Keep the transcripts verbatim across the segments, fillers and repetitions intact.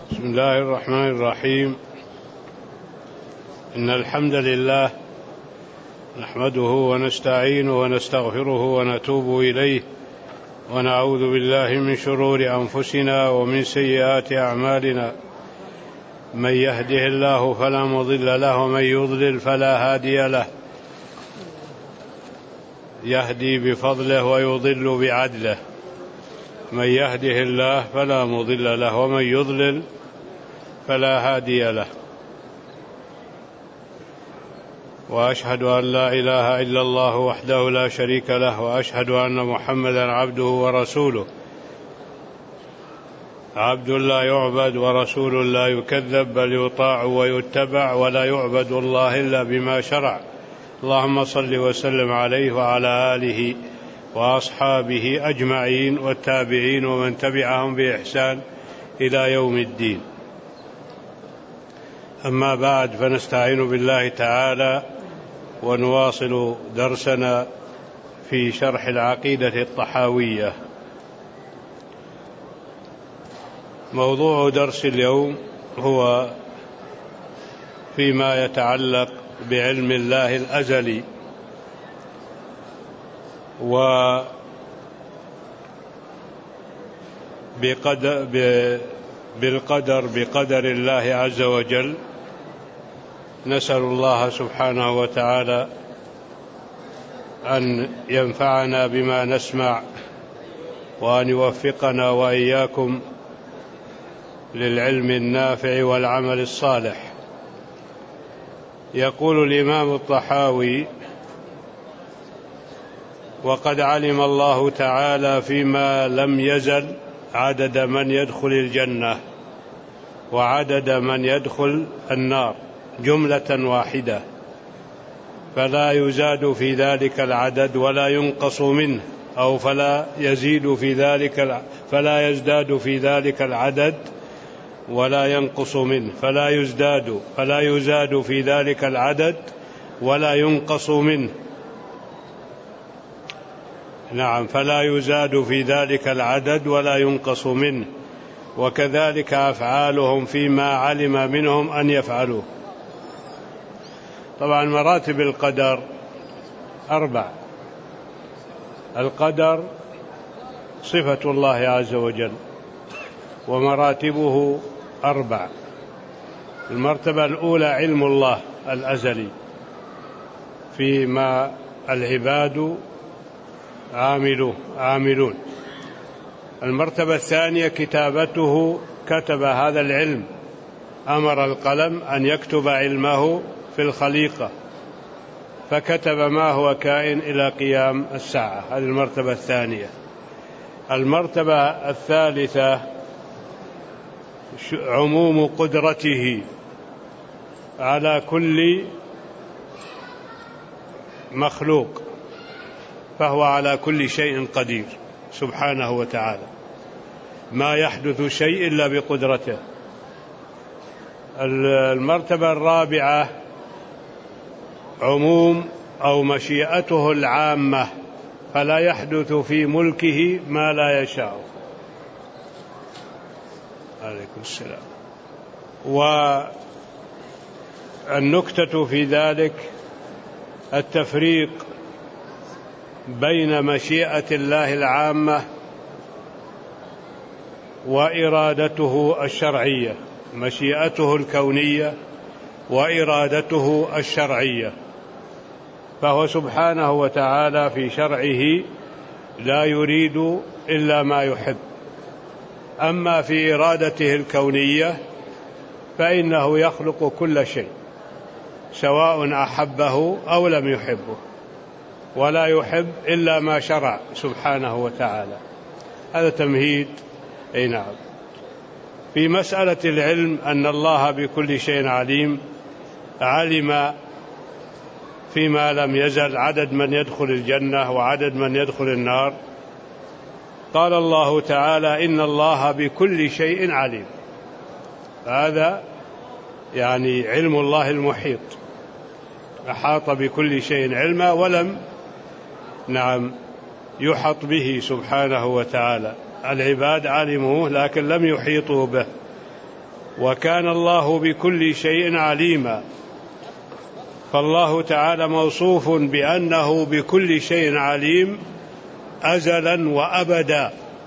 بسم الله الرحمن الرحيم. إن الحمد لله نحمده ونستعينه ونستغفره ونتوب إليه، ونعوذ بالله من شرور أنفسنا ومن سيئات أعمالنا. من يهده الله فلا مضل له ومن يضلل فلا هادي له. يهدي بفضله ويضل بعدله. من يهده الله فلا مضل له ومن يضلل فلا هادي له. وأشهد أن لا إله إلا الله وحده لا شريك له، وأشهد أن محمدا عبده ورسوله، عبد لا يعبد ورسول لا يكذب، بل يطاع ويتبع، ولا يعبد الله إلا بما شرع. اللهم صل وسلم عليه وعلى آله وأصحابه أجمعين والتابعين ومن تبعهم بإحسان إلى يوم الدين. أما بعد، فنستعين بالله تعالى ونواصل درسنا في شرح العقيدة الطحاوية. موضوع درس اليوم هو فيما يتعلق بعلم الله الأزلي وبقدر بالقدر بقدر الله عز وجل. نسأل الله سبحانه وتعالى أن ينفعنا بما نسمع، وأن يوفقنا وإياكم للعلم النافع والعمل الصالح. يقول الإمام الطحاوي: وقد علم الله تعالى فيما لم يزل عدد من يدخل الجنة وعدد من يدخل النار جملة واحدة، فلا يزاد في ذلك العدد ولا ينقص منه، أو فلا يزيد في ذلك فلا يزداد في ذلك العدد ولا ينقص منه، فلا يزداد فلا يزاد في ذلك العدد ولا ينقص منه. نعم، فلا يزاد في ذلك العدد ولا ينقص منه. وكذلك أفعالهم فيما علم منهم أن يفعلوه. طبعا مراتب القدر أربع. القدر صفة الله عز وجل، ومراتبه أربع. المرتبة الأولى علم الله الأزلي فيما العباد عاملون. المرتبة الثانية كتابته، كتب هذا العلم، أمر القلم أن يكتب علمه في الخليقة، فكتب ما هو كائن إلى قيام الساعة. هذه المرتبة الثانية. المرتبة الثالثة عموم قدرته على كل مخلوق، فهو على كل شيء قدير سبحانه وتعالى، ما يحدث شيء إلا بقدرته. المرتبة الرابعة عموم أو مشيئته العامة، فلا يحدث في ملكه ما لا يشاء. عليكم السلام. والنكتة في ذلك التفريق بين مشيئة الله العامة وإرادته الشرعية، مشيئته الكونية وإرادته الشرعية. فهو سبحانه وتعالى في شرعه لا يريد إلا ما يحب. أما في إرادته الكونية فإنه يخلق كل شيء سواء أحبه أو لم يحبه، ولا يحب إلا ما شرع سبحانه وتعالى. هذا تمهيد. أي نعم. في مسألة العلم أن الله بكل شيء عليم، علم فيما لم يزل عدد من يدخل الجنة وعدد من يدخل النار. قال الله تعالى: إن الله بكل شيء عليم. هذا يعني علم الله المحيط، أحاط بكل شيء علما، ولم نعم يحط به سبحانه وتعالى. العباد علموه لكن لم يحيطوا به. وكان الله بكل شيء عليما. فالله تعالى موصوف بأنه بكل شيء عليم أزلا وأبدا،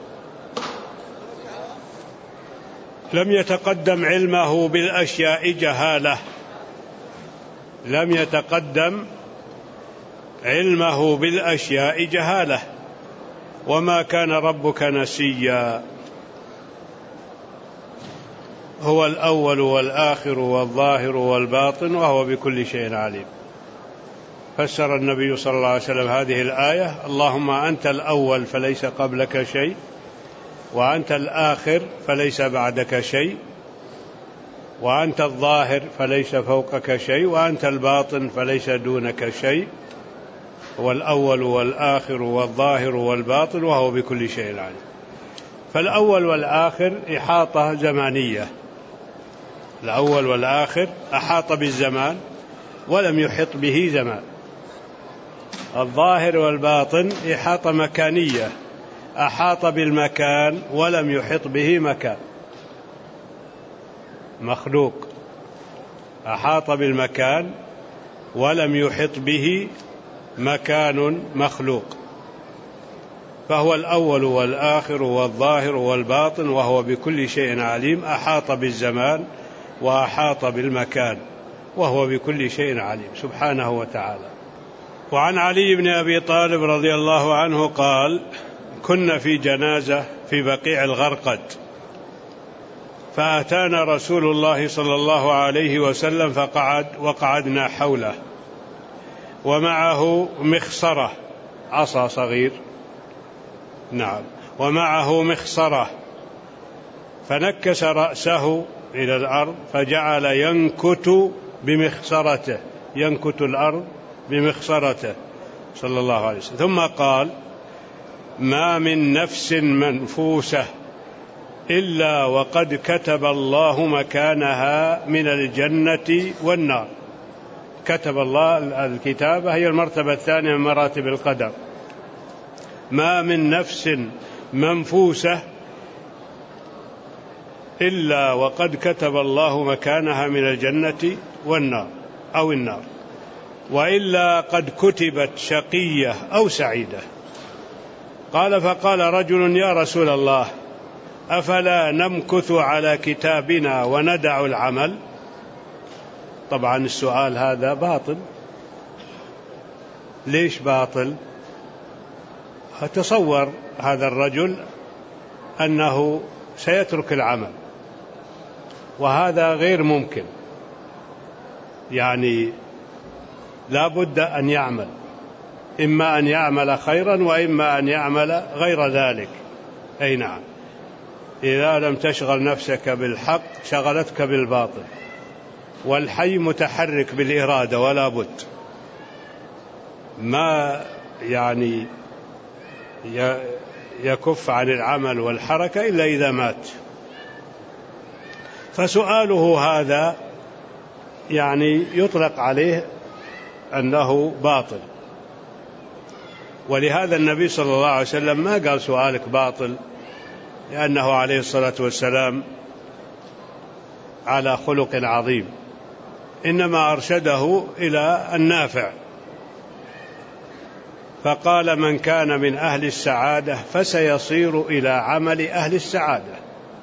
لم يتقدم علمه بالأشياء جهالة، لم يتقدم علمه بالأشياء جهالة، وما كان ربك نسيا. هو الأول والآخر والظاهر والباطن وهو بكل شيء عليم. فسر النبي صلى الله عليه وسلم هذه الآية: اللهم أنت الأول فليس قبلك شيء، وأنت الآخر فليس بعدك شيء، وأنت الظاهر فليس فوقك شيء، وأنت الباطن فليس دونك شيء. هو الأول والآخر والظاهر والباطن وهو بكل شيء عليم. فالأول والآخر إحاطة زمانية، الأول والآخر أحاط بالزمان ولم يحط به زمان. الظاهر والباطن إحاطة مكانية، أحاط بالمكان ولم يحط به مكان. مخلوق أحاط بالمكان ولم يحط به مكان مخلوق. فهو الأول والآخر والظاهر والباطن وهو بكل شيء عليم، أحاط بالزمان وأحاط بالمكان وهو بكل شيء عليم سبحانه وتعالى. وعن علي بن أبي طالب رضي الله عنه قال: كنا في جنازة في بقيع الغرقد، فأتانا رسول الله صلى الله عليه وسلم فقعد وقعدنا حوله، ومعه مخصرة، عصا صغير، نعم، ومعه مخصرة، فنكس رأسه إلى الأرض فجعل ينكت بمخصرته، ينكت الأرض بمخصرته صلى الله عليه وسلم. ثم قال: ما من نفس منفوسة إلا وقد كتب الله مكانها من الجنة والنار. كتب الله، الكتابة هي المرتبة الثانية من مراتب القدر. ما من نفس منفوسة إلا وقد كتب الله مكانها من الجنة والنار أو النار، وإلا قد كتبت شقية أو سعيدة. قال: فقال رجل: يا رسول الله، أفلا نمكث على كتابنا وندع العمل؟ طبعا السؤال هذا باطل. ليش باطل؟ أتصور هذا الرجل أنه سيترك العمل، وهذا غير ممكن، يعني لا بد أن يعمل، إما أن يعمل خيرا وإما أن يعمل غير ذلك. أي نعم، إذا لم تشغل نفسك بالحق شغلتك بالباطل، والحي متحرك بالإرادة ولا بد، ما يعني يكف عن العمل والحركة إلا إذا مات. فسؤاله هذا يعني يطلق عليه أنه باطل، ولهذا النبي صلى الله عليه وسلم ما قال سؤالك باطل، لأنه عليه الصلاة والسلام على خلق عظيم، إنما أرشده إلى النافع. فقال: من كان من أهل السعادة فسيصير إلى عمل أهل السعادة،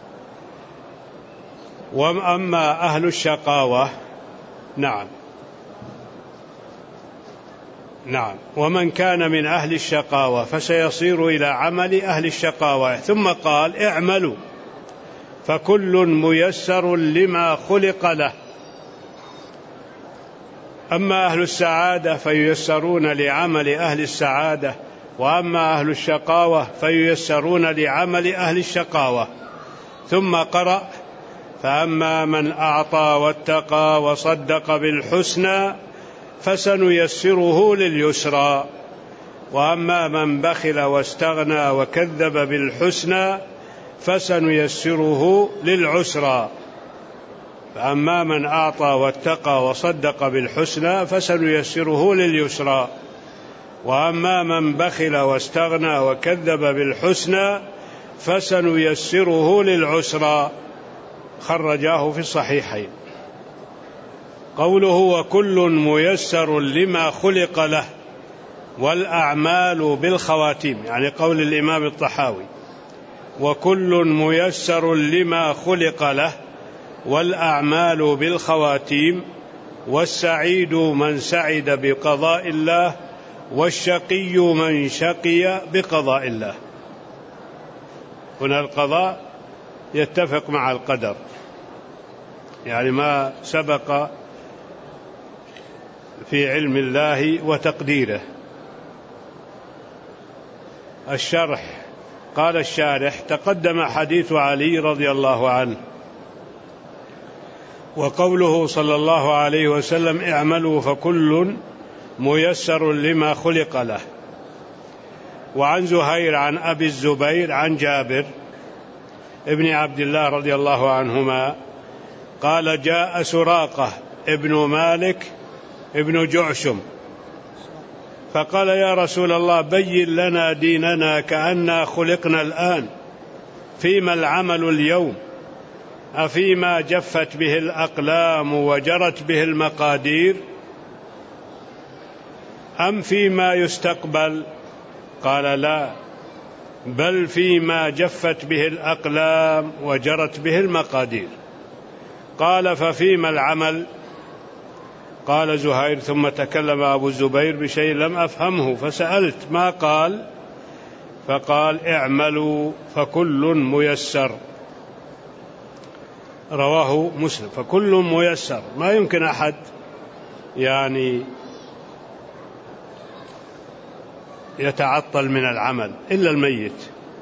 وأما أهل الشقاوة نعم نعم ومن كان من أهل الشقاوة فسيصير إلى عمل أهل الشقاوة. ثم قال: اعملوا فكل ميسر لما خلق له. أما أهل السعادة فييسرون لعمل أهل السعادة، وأما أهل الشقاوة فييسرون لعمل أهل الشقاوة. ثم قرأ: فأما من أعطى واتقى وصدق بالحسنى فسنيسره لليسرى، وأما من بخل واستغنى وكذب بالحسنى فسنيسره للعسرى. فأما من أعطى واتقى وصدق بالحسنى فسنيسره لليسرى، وأما من بخل واستغنى وكذب بالحسنى فسنيسره للعسرى. خرجاه في الصحيحين. قوله وكل ميسر لما خلق له والأعمال بالخواتيم، يعني قول الإمام الطحاوي وكل ميسر لما خلق له والأعمال بالخواتيم، والسعيد من سعد بقضاء الله والشقي من شقي بقضاء الله. هنا القضاء يتفق مع القدر، يعني ما سبق في علم الله وتقديره. الشرح قال الشارح تقدم حديث علي رضي الله عنه، وقوله صلى الله عليه وسلم اعملوا فكل ميسر لما خلق له. وعن زهير عن أبي الزبير عن جابر ابن عبد الله رضي الله عنهما قال جاء سراقة ابن مالك ابن جعشم فقال يا رسول الله بين لنا ديننا كأننا خلقنا الآن، فيما العمل اليوم؟ أفيما جفت به الأقلام وجرت به المقادير أم فيما يستقبل؟ قال لا، بل فيما جفت به الأقلام وجرت به المقادير. قال ففيما العمل؟ قال زهير ثم تكلم أبو الزبير بشيء لم أفهمه فسألت ما قال؟ فقال اعملوا فكل ميسر. رواه مسلم. فكل ميسر، ما يمكن أحد يعني يتعطل من العمل إلا الميت.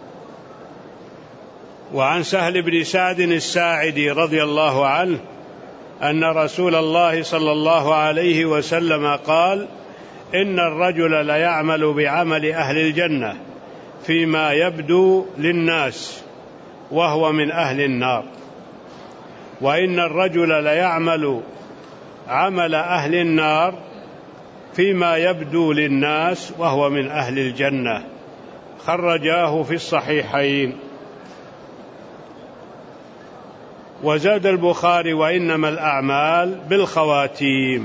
وعن سهل بن سعد الساعدي رضي الله عنه أن رسول الله صلى الله عليه وسلم قال إن الرجل ليعمل بعمل أهل الجنة فيما يبدو للناس وهو من أهل النار، وإن الرجل ليعمل عمل أهل النار فيما يبدو للناس وهو من أهل الجنة. خرجاه في الصحيحين. وزاد البخاري وإنما الأعمال بالخواتيم.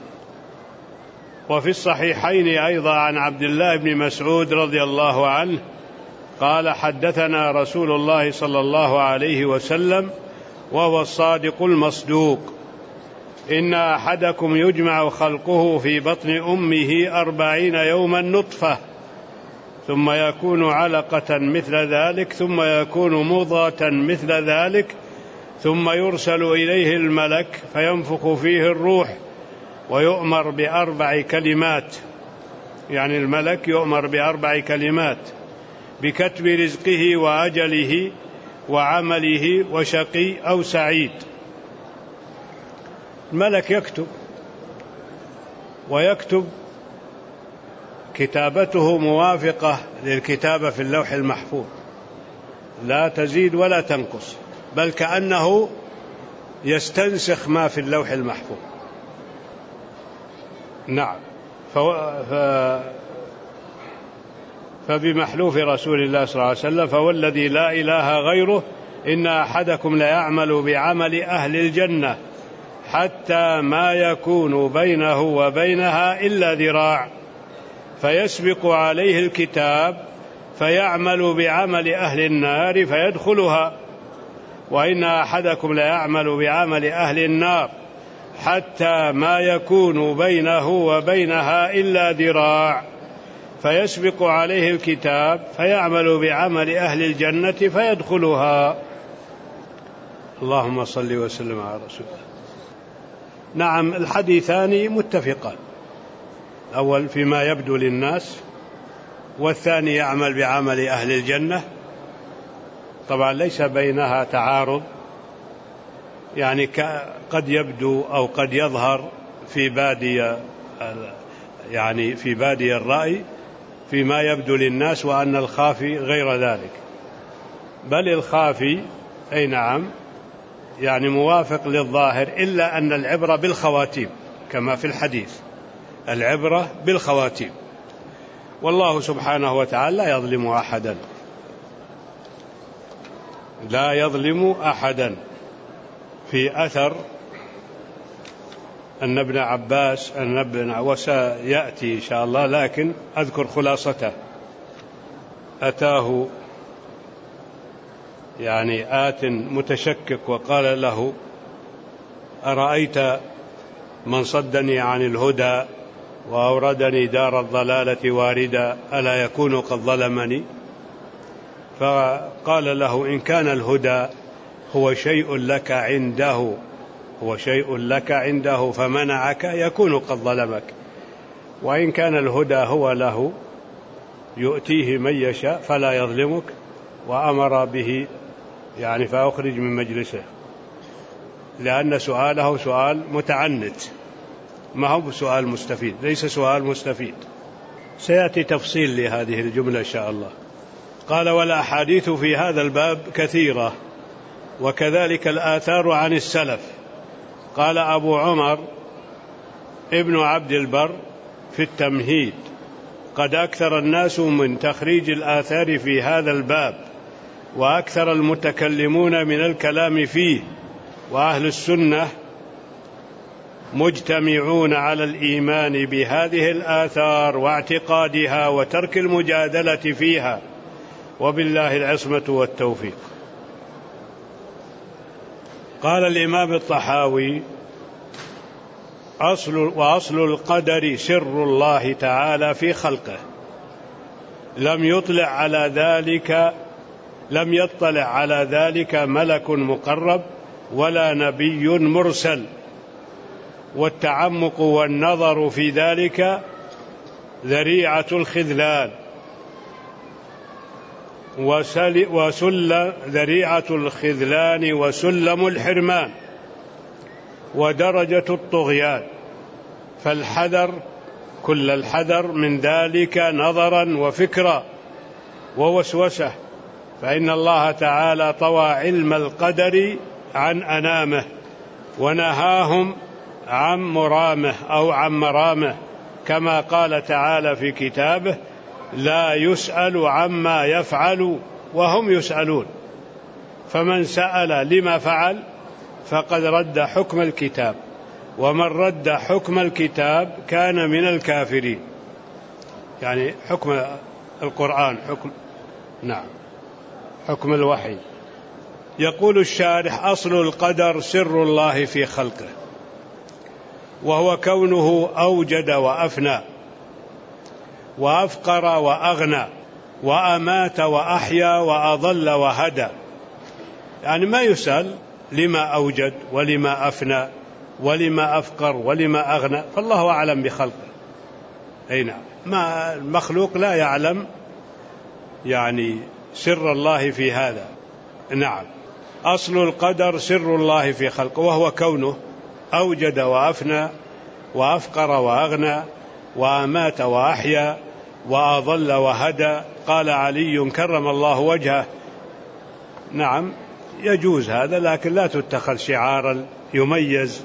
وفي الصحيحين أيضا عن عبد الله بن مسعود رضي الله عنه قال حدثنا رسول الله صلى الله عليه وسلم وهو الصادق المصدوق إن أحدكم يجمع خلقه في بطن أمه أربعين يوما نطفة ثم يكون علقة مثل ذلك ثم يكون مضغة مثل ذلك ثم يرسل إليه الملك فينفخ فيه الروح ويؤمر بأربع كلمات، يعني الملك يؤمر بأربع كلمات بكتب رزقه وأجله وعمله وشقي أو سعيد. الملك يكتب، ويكتب كتابته موافقة للكتابة في اللوح المحفوظ لا تزيد ولا تنقص، بل كأنه يستنسخ ما في اللوح المحفوظ. نعم. ف... ف... فبمحلوف رسول الله صلى الله عليه وسلم فوالذي لا إله غيره إن أحدكم ليعمل بعمل أهل الجنة حتى ما يكون بينه وبينها إلا ذراع فيسبق عليه الكتاب فيعمل بعمل أهل النار فيدخلها، وإن أحدكم ليعمل بعمل أهل النار حتى ما يكون بينه وبينها إلا ذراع فيسبق عليه الكتاب فيعمل بعمل أهل الجنة فيدخلها. اللهم صل وسلم على رسول الله. نعم، الحديثان متفقان، الأول فيما يبدو للناس والثاني يعمل بعمل أهل الجنة. طبعا ليس بينها تعارض، يعني قد يبدو أو قد يظهر في بادي يعني في بادي الرأي فيما يبدو للناس وأن الخافي غير ذلك، بل الخافي أي نعم يعني موافق للظاهر، إلا أن العبرة بالخواتيم كما في الحديث، العبرة بالخواتيم. والله سبحانه وتعالى لا يظلم أحدا، لا يظلم أحدا. في أثر أن ابن عباس أن ابن وسيأتي إن شاء الله، لكن أذكر خلاصته. أتاه يعني آت متشكك وقال له: أرأيت من صدني عن الهدى وأوردني دار الضلالة واردا ألا يكون قد ظلمني؟ فقال له: إن كان الهدى هو شيء لك عنده هو شيء لك عنده فمنعك يكون قد ظلمك، وإن كان الهدى هو له يؤتيه من يشاء فلا يظلمك، وأمر به يعني فأخرج من مجلسه، لأن سؤاله سؤال متعنت، ما هو سؤال مستفيد، ليس سؤال مستفيد. سيأتي تفصيل لهذه الجملة إن شاء الله. قال: والأحاديث في هذا الباب كثيرة، وكذلك الآثار عن السلف. قال أبو عمر ابن عبد البر في التمهيد: قد أكثر الناس من تخريج الآثار في هذا الباب، وأكثر المتكلمون من الكلام فيه، وأهل السنة مجتمعون على الإيمان بهذه الآثار واعتقادها وترك المجادلة فيها، وبالله العصمة والتوفيق. قال الإمام الطحاوي: أصل وأصل القدر سر الله تعالى في خلقه، لم يطلع على ذلك لم يطلع على ذلك ملك مقرب ولا نبي مرسل، والتعمق والنظر في ذلك ذريعة الخذلان وسل ذريعة الخذلان وسلم الحرمان ودرجة الطغيان، فالحذر كل الحذر من ذلك نظرا وفكرا ووسوسة، فإن الله تعالى طوى علم القدر عن أنامه ونهاهم عن مرامه أو عن مرامه، كما قال تعالى في كتابه: لا يسأل عما يفعل وهم يسألون. فمن سأل لما فعل فقد رد حكم الكتاب، ومن رد حكم الكتاب كان من الكافرين، يعني حكم القرآن، حكم نعم حكم الوحي. يقول الشارح: أصل القدر سر الله في خلقه، وهو كونه أوجد وأفنى وأفقر وأغنى وأمات وأحيا وأضل وهدى. يعني ما يسأل لما أوجد ولما أفنى ولما أفقر ولما أغنى، فالله أعلم بخلقه. أي نعم، ما المخلوق لا يعلم يعني سر الله في هذا. نعم، أصل القدر سر الله في خلقه، وهو كونه أوجد وأفنى وأفقر وأغنى وأمات وأحيا وأضل وهدى. قال علي كرم الله وجهه: نعم يجوز هذا، لكن لا تتخذ شعارا يميز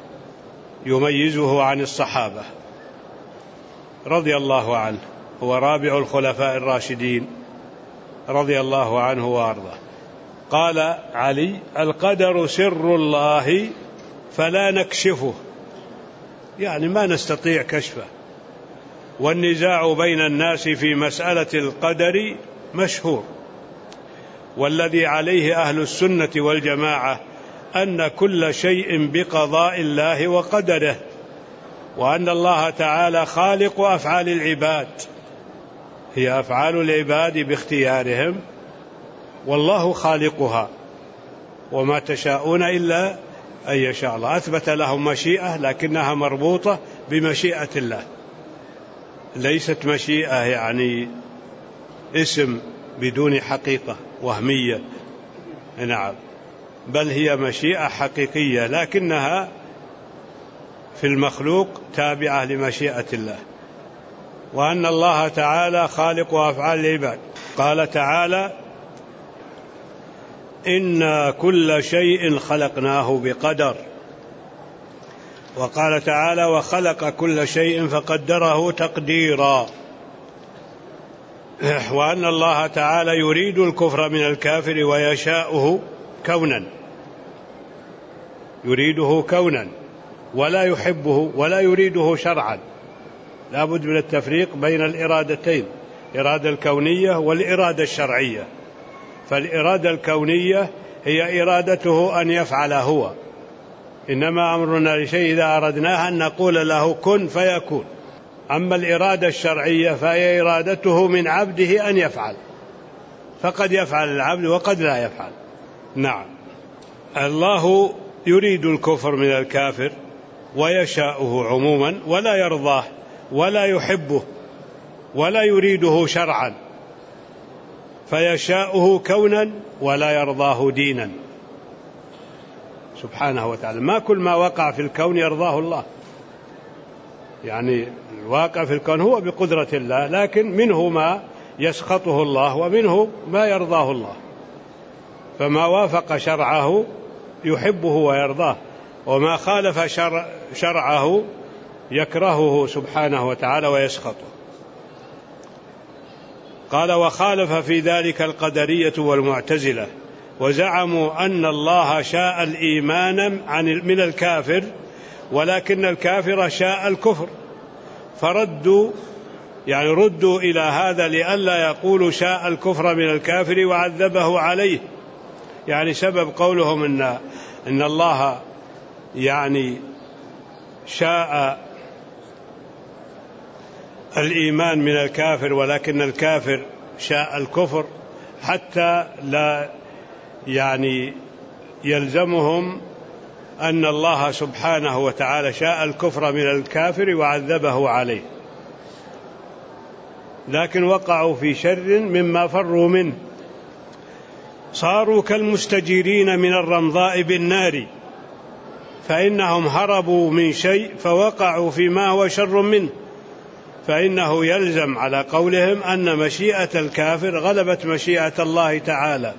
يميزه عن الصحابة رضي الله عنه، هو رابع الخلفاء الراشدين رضي الله عنه وأرضاه. قال علي: القدر سر الله فلا نكشفه، يعني ما نستطيع كشفه، والنزاع بين الناس في مسألة القدر مشهور، والذي عليه أهل السنة والجماعة أن كل شيء بقضاء الله وقدره، وأن الله تعالى خالق أفعال العباد، هي أفعال العباد باختيارهم، والله خالقها، وما تشاءون إلا أن يشاء الله. أثبت لهم مشيئة لكنها مربوطة بمشيئة الله، ليست مشيئة يعني اسم بدون حقيقة وهمية، نعم، بل هي مشيئة حقيقية لكنها في المخلوق تابعة لمشيئة الله، وأن الله تعالى خالق أفعال العباد. قال تعالى: إنا كل شيء خلقناه بقدر. وقال تعالى: وخلق كل شيء فقدره تقديرا. وأن الله تعالى يريد الكفر من الكافر ويشاؤه كونا، يريده كونا ولا يحبه ولا يريده شرعا. لا بد من التفريق بين الإرادتين، الإرادة الكونية والإرادة الشرعية. فالإرادة الكونية هي إرادته أن يفعل هو، إنما أمرنا لشيء إذا أردناه أن نقول له كن فيكون. أما الإرادة الشرعية فهي إرادته من عبده أن يفعل، فقد يفعل العبد وقد لا يفعل. نعم، الله يريد الكفر من الكافر ويشاءه عموما ولا يرضاه ولا يحبه ولا يريده شرعا، فيشاءه كونا ولا يرضاه دينا سبحانه وتعالى. ما كل ما وقع في الكون يرضاه الله، يعني الواقع في الكون هو بقدرة الله، لكن منه ما يسخطه الله ومنه ما يرضاه الله، فما وافق شرعه يحبه ويرضاه، وما خالف شرع شرعه يكرهه سبحانه وتعالى ويسخطه. قال: وخالف في ذلك القدرية والمعتزلة، وزعموا أن الله شاء الإيمان من الكافر ولكن الكافر شاء الكفر، فردوا يعني ردوا إلى هذا لئلا يقولوا شاء الكفر من الكافر وعذبه عليه. يعني سبب قولهم إن, إن الله يعني شاء الإيمان من الكافر ولكن الكافر شاء الكفر، حتى لا يعني يلزمهم أن الله سبحانه وتعالى شاء الكفر من الكافر وعذبه عليه، لكن وقعوا في شر مما فروا منه، صاروا كالمستجيرين من الرمضاء بالنار، فإنهم هربوا من شيء فوقعوا فيما هو شر منه، فإنه يلزم على قولهم أن مشيئة الكافر غلبت مشيئة الله تعالى،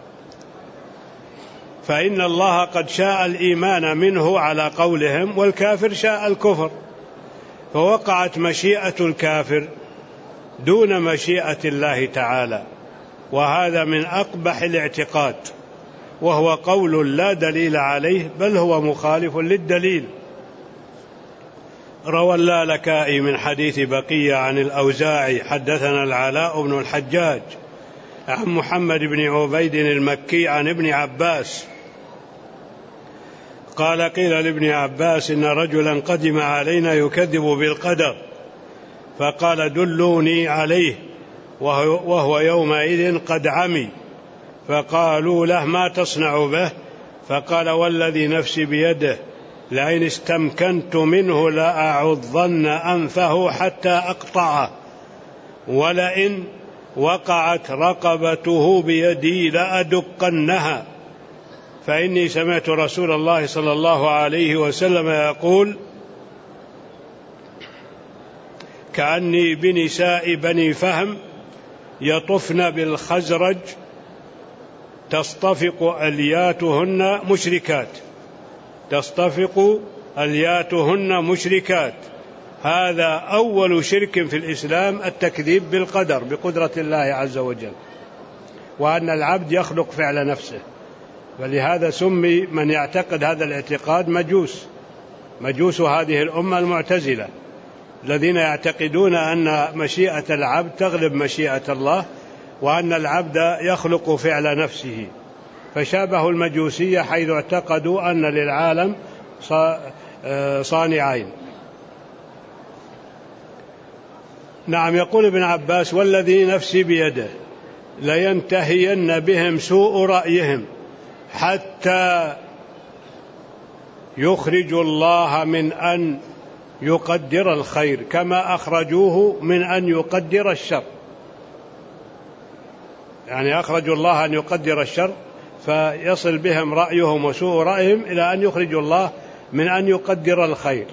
فإن الله قد شاء الإيمان منه على قولهم والكافر شاء الكفر، فوقعت مشيئة الكافر دون مشيئة الله تعالى، وهذا من أقبح الاعتقاد، وهو قول لا دليل عليه بل هو مخالف للدليل. روى اللالكائي من حديث بقية عن الأوزاعي حدثنا العلاء بن الحجاج عن محمد بن عبيد المكي عن ابن عباس قال: قيل لابن عباس إن رجلا قدم علينا يكذب بالقدر، فقال: دلوني عليه، وهو, وهو يومئذ قد عمي، فقالوا له: ما تصنع به؟ فقال: والذي نفسي بيده لئن استمكنت منه لأعضن أنفه حتى أقطعه، ولئن وقعت رقبته بيدي لأدقنها، فإني سمعت رسول الله صلى الله عليه وسلم يقول: كأني بنساء بني فهم يطفن بالخزرج تصطفق ألياتهن مشركات تصطفق ألياتهن مشركات. هذا أول شرك في الإسلام، التكذيب بالقدر، بقدرة الله عز وجل، وأن العبد يخلق فعل نفسه، ولهذا سمي من يعتقد هذا الاعتقاد مجوس مجوس هذه الأمة المعتزلة، الذين يعتقدون أن مشيئة العبد تغلب مشيئة الله، وأن العبد يخلق فعل نفسه، فشابهوا المجوسية حيث اعتقدوا أن للعالم صانعين. نعم، يقول ابن عباس: والذي نفسي بيده لينتهين بهم سوء رأيهم حتى يخرج الله من أن يقدر الخير كما أخرجوه من أن يقدر الشر. يعني أخرجوا الله أن يقدر الشر، فيصل بهم رأيهم وسوء رأيهم إلى أن يخرجوا الله من أن يقدر الخير.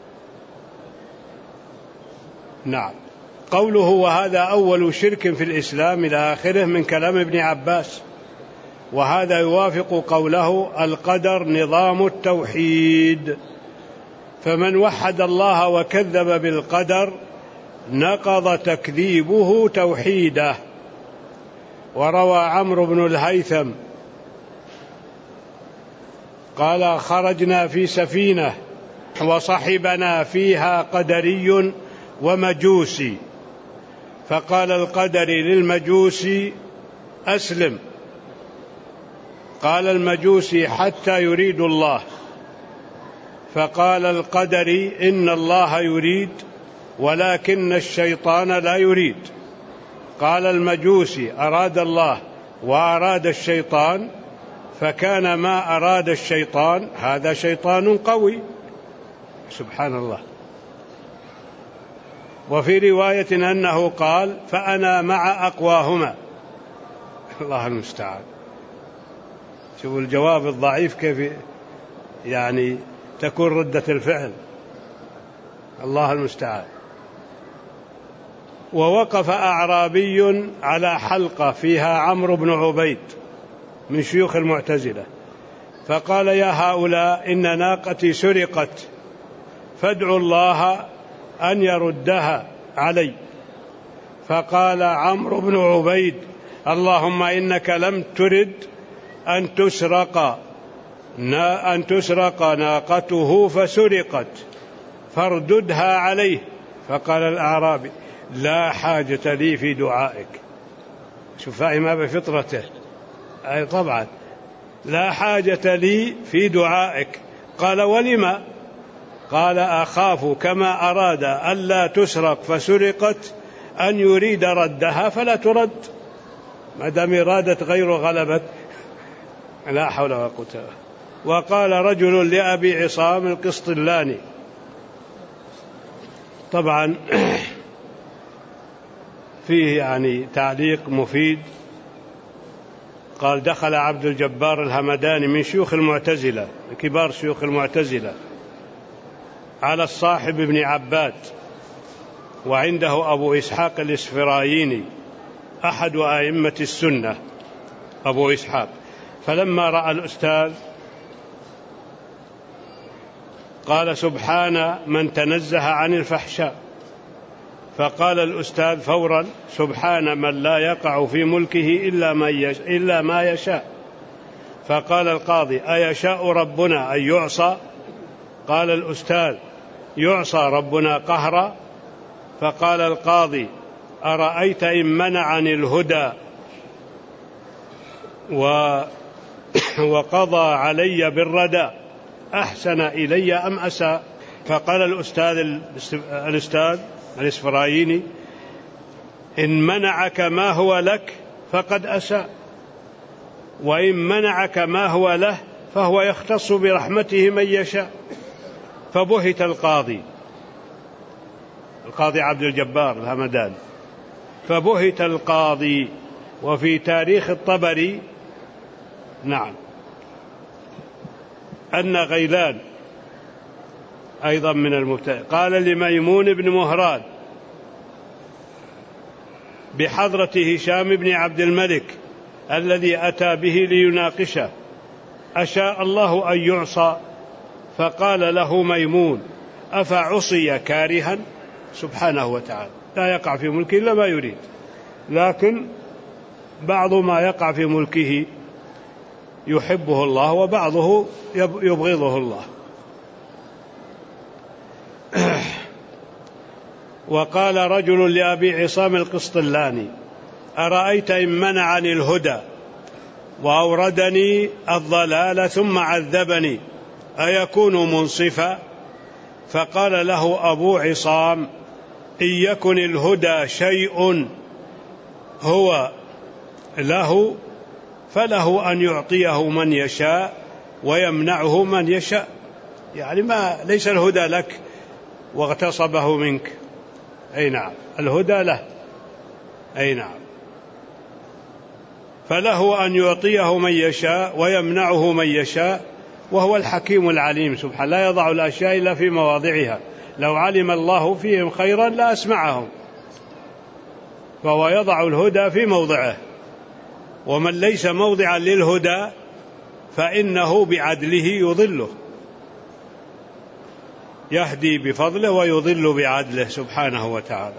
نعم. قوله وهذا أول شرك في الإسلام إلى آخره من كلام ابن عباس، وهذا يوافق قوله: القدر نظام التوحيد، فمن وحد الله وكذب بالقدر نقض تكذيبه توحيده. وروى عمرو بن الهيثم قال خرجنا في سفينة وصحبنا فيها قدري ومجوسي، فقال القدري للمجوسي أسلم، قال المجوسي حتى يريد الله، فقال القدري إن الله يريد ولكن الشيطان لا يريد. قال المجوسي أراد الله وأراد الشيطان، فكان ما أراد الشيطان هذا شيطان قوي. سبحان الله. وفي رواية أنه قال فأنا مع أقواهما. الله المستعان. شوفوا الجواب الضعيف كيف يعني تكون ردة الفعل. الله المستعان. ووقف أعرابي على حلقة فيها عمرو بن عبيد من شيوخ المعتزلة، فقال يا هؤلاء إن ناقتي سرقت فادعوا الله أن يردها علي. فقال عمرو بن عبيد اللهم إنك لم ترد أن تسرق أن تسرق ناقته فسرقت فارددها عليه. فقال الأعرابي لا حاجة لي في دعائك. شوف فاهم بفطرته. أي طبعا لا حاجة لي في دعائك. قال ولما؟ قال أخاف كما أراد ألا تسرق فسرقت أن يريد ردها فلا ترد، ما دام إرادة غير غلبت. لا حول ولا قوة إلا بالله. وقال رجل لأبي عصام القسطلاني، طبعا فيه يعني تعليق مفيد، قال دخل عبد الجبار الهمداني من شيوخ المعتزلة كبار شيوخ المعتزلة على الصاحب ابن عباد، وعنده أبو إسحاق الإسفرايني أحد أئمة السنة أبو إسحاق. فلما رأى الأستاذ قال سبحان من تنزه عن الفحشاء، فقال الأستاذ فورا سبحان من لا يقع في ملكه إلا ما يشاء, إلا ما يشاء. فقال القاضي أيشاء ربنا أن يعصى؟ قال الأستاذ يعصى ربنا قهرا؟ فقال القاضي أرأيت إن منعني الهدى و وقضى علي بالردى أحسن إلي أم أساء؟ فقال الأستاذ الأستاذ الإسفرايني إن منعك ما هو لك فقد أساء، وإن منعك ما هو له فهو يختص برحمته من يشاء. فبهت القاضي القاضي عبد الجبار الهمداني، فبهت القاضي. وفي تاريخ الطبري نعم أن غيلان أيضا من المبتدع قال لميمون بن مهران بحضرة هشام بن عبد الملك الذي أتى به ليناقشه أشاء الله أن يعصى؟ فقال له ميمون أفعصي كارها؟ سبحانه وتعالى لا يقع في ملكه إلا ما يريد، لكن بعض ما يقع في ملكه يحبه الله وبعضه يبغضه الله. وقال رجل لأبي عصام القسطلاني أرأيت إن منعني الهدى وأوردني الضلال ثم عذبني أيكون منصفا؟ فقال له أبو عصام إن يكن الهدى شيء هو له فله أن يعطيه من يشاء ويمنعه من يشاء. يعني ما ليس الهدى لك واغتصبه منك، أي نعم الهدى له، أي نعم فله أن يعطيه من يشاء ويمنعه من يشاء، وهو الحكيم العليم سبحانه لا يضع الأشياء إلا في مواضعها. لو علم الله فيهم خيرا لا أسمعهم، فهو يضع الهدى في موضعه، ومن ليس موضعا للهدى فإنه بعدله يضله، يهدي بفضله ويضل بعدله سبحانه وتعالى.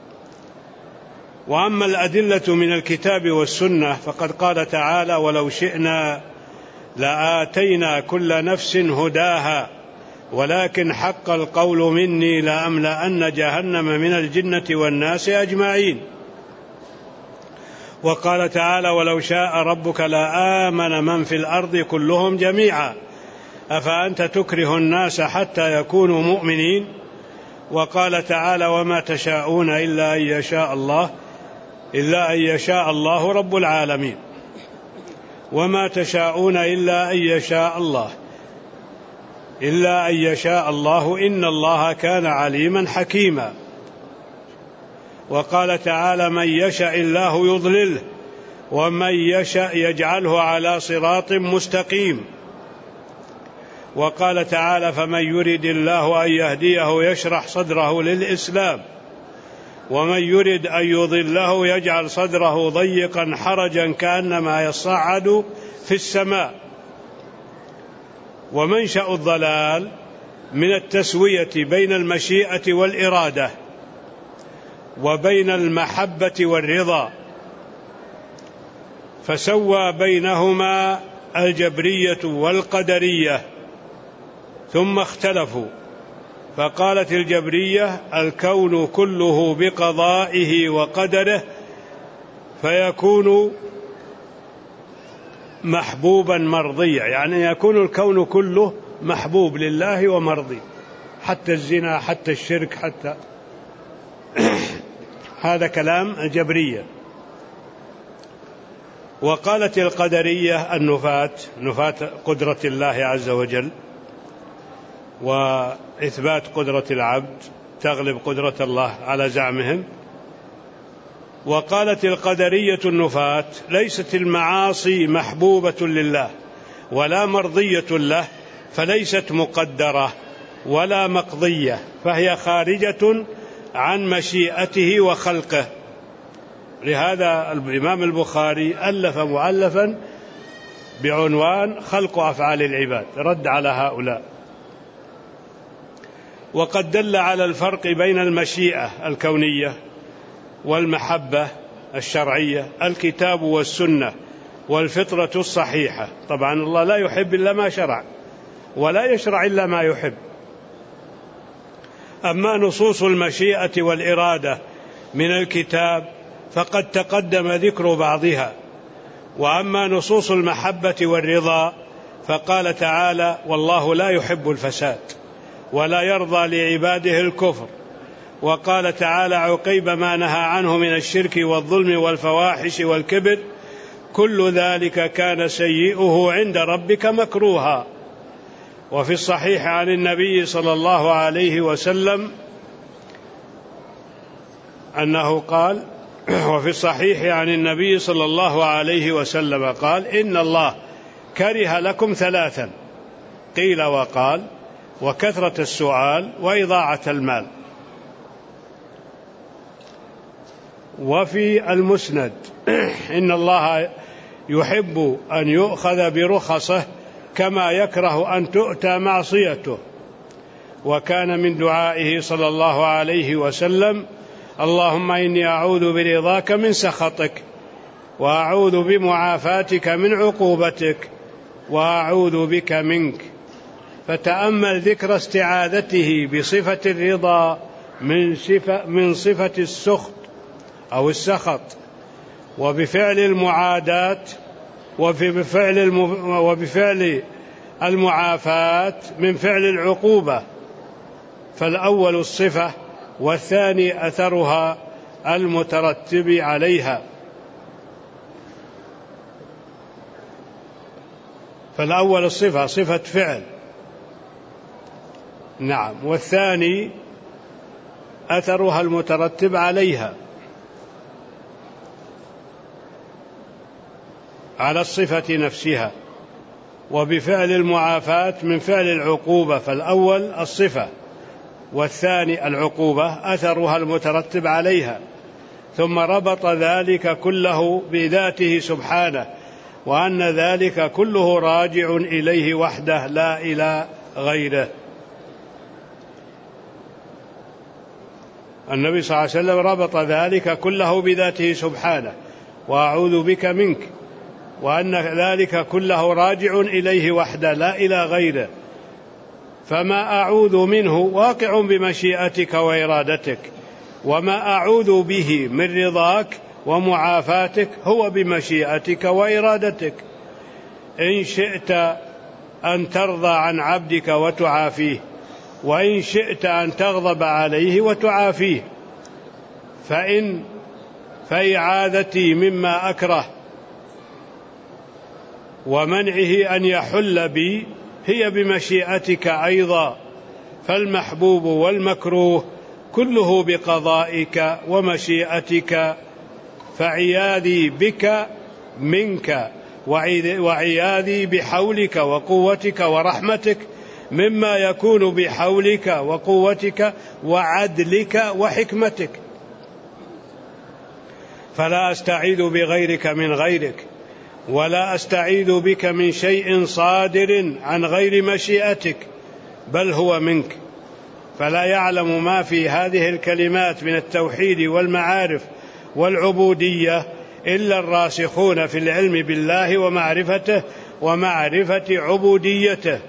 وأما الأدلة من الكتاب والسنة فقد قال تعالى ولو شئنا لآتينا كل نفس هداها ولكن حق القول مني لأملأن جهنم من الجنة والناس أجمعين. وقال تعالى: ولو شاء ربك لآمن من في الأرض كلهم جميعا أفأنت تكره الناس حتى يكونوا مؤمنين. وقال تعالى: وما تشاءون إلا أن يشاء الله إلا أن يشاء الله رب العالمين. وما تشاءون إلا أن يشاء الله إلا أن يشاء الله إن الله كان عليما حكيما. وقال تعالى: من يشاء الله يضلله ومن يشاء يجعله على صراط مستقيم. وقال تعالى: فمن يرد الله أن يهديه يشرح صدره للإسلام ومن يرد أن يضله يجعل صدره ضيقا حرجا كأنما يصعد في السماء. ومنشأ الضلال من التسوية بين المشيئة والإرادة وبين المحبة والرضا، فسوى بينهما الجبرية والقدرية ثم اختلفوا، فقالت الجبرية: الكون كله بقضائه وقدره فيكون محبوبا مرضيا، يعني يكون الكون كله محبوب لله ومرضي، حتى الزنا حتى الشرك حتى هذا كلام الجبرية. وقالت القدرية النفاة نفاة قدرة الله عز وجل وإثبات قدرة العبد تغلب قدرة الله على زعمهم. وقالت القدرية النفاة: ليست المعاصي محبوبة لله ولا مرضية له، فليست مقدرة ولا مقضية، فهي خارجة عن مشيئته وخلقه. لهذا الإمام البخاري ألف مؤلفا بعنوان خلق أفعال العباد، رد على هؤلاء. وقد دل على الفرق بين المشيئة الكونية والمحبة الشرعية الكتاب والسنة والفطرة الصحيحة. طبعا الله لا يحب إلا ما شرع ولا يشرع إلا ما يحب. أما نصوص المشيئة والإرادة من الكتاب فقد تقدم ذكر بعضها، وأما نصوص المحبة والرضا فقال تعالى: والله لا يحب الفساد ولا يرضى لعباده الكفر. وقال تعالى عقيب ما نهى عنه من الشرك والظلم والفواحش والكبر: كل ذلك كان سيئه عند ربك مكروها. وفي الصحيح عن النبي صلى الله عليه وسلم أنه قال وفي الصحيح عن النبي صلى الله عليه وسلم قال: إن الله كره لكم ثلاثا، قيل وقال: وكثرة السؤال وإضاعة المال. وفي المسند: إن الله يحب أن يؤخذ برخصه كما يكره أن تؤتى معصيته. وكان من دعائه صلى الله عليه وسلم: اللهم إني أعوذ برضاك من سخطك وأعوذ بمعافاتك من عقوبتك وأعوذ بك منك. فتأمل ذكر استعاذته بصفة الرضا من صفة, من صفة السخط أو السخط، وبفعل المعاداة وبفعل, وبفعل المعافاة من فعل العقوبة. فالأول الصفة والثاني أثرها المترتب عليها. فالأول الصفة صفة فعل، نعم، والثاني أثرها المترتب عليها على الصفة نفسها. وبفعل المعافاة من فعل العقوبة، فالأول الصفة والثاني العقوبة أثرها المترتب عليها. ثم ربط ذلك كله بذاته سبحانه، وأن ذلك كله راجع إليه وحده لا إلى غيره. النبي صلى الله عليه وسلم ربط ذلك كله بذاته سبحانه: وأعوذ بك منك، وأن ذلك كله راجع إليه وحده لا إلى غيره، فما أعوذ منه واقع بمشيئتك وإرادتك، وما أعوذ به من رضاك ومعافاتك هو بمشيئتك وإرادتك. إن شئت أن ترضى عن عبدك وتعافيه، وإن شئت أن تغضب عليه وتعافيه. فإن فإعاذتي مما أكره ومنعه أن يحل بي هي بمشيئتك أيضا، فالمحبوب والمكروه كله بقضائك ومشيئتك، فعياذي بك منك وعياذي بحولك وقوتك ورحمتك مما يكون بحولك وقوتك وعدلك وحكمتك، فلا أستعيذ بغيرك من غيرك، ولا أستعيذ بك من شيء صادر عن غير مشيئتك بل هو منك. فلا يعلم ما في هذه الكلمات من التوحيد والمعارف والعبودية إلا الراسخون في العلم بالله ومعرفته ومعرفة عبوديته.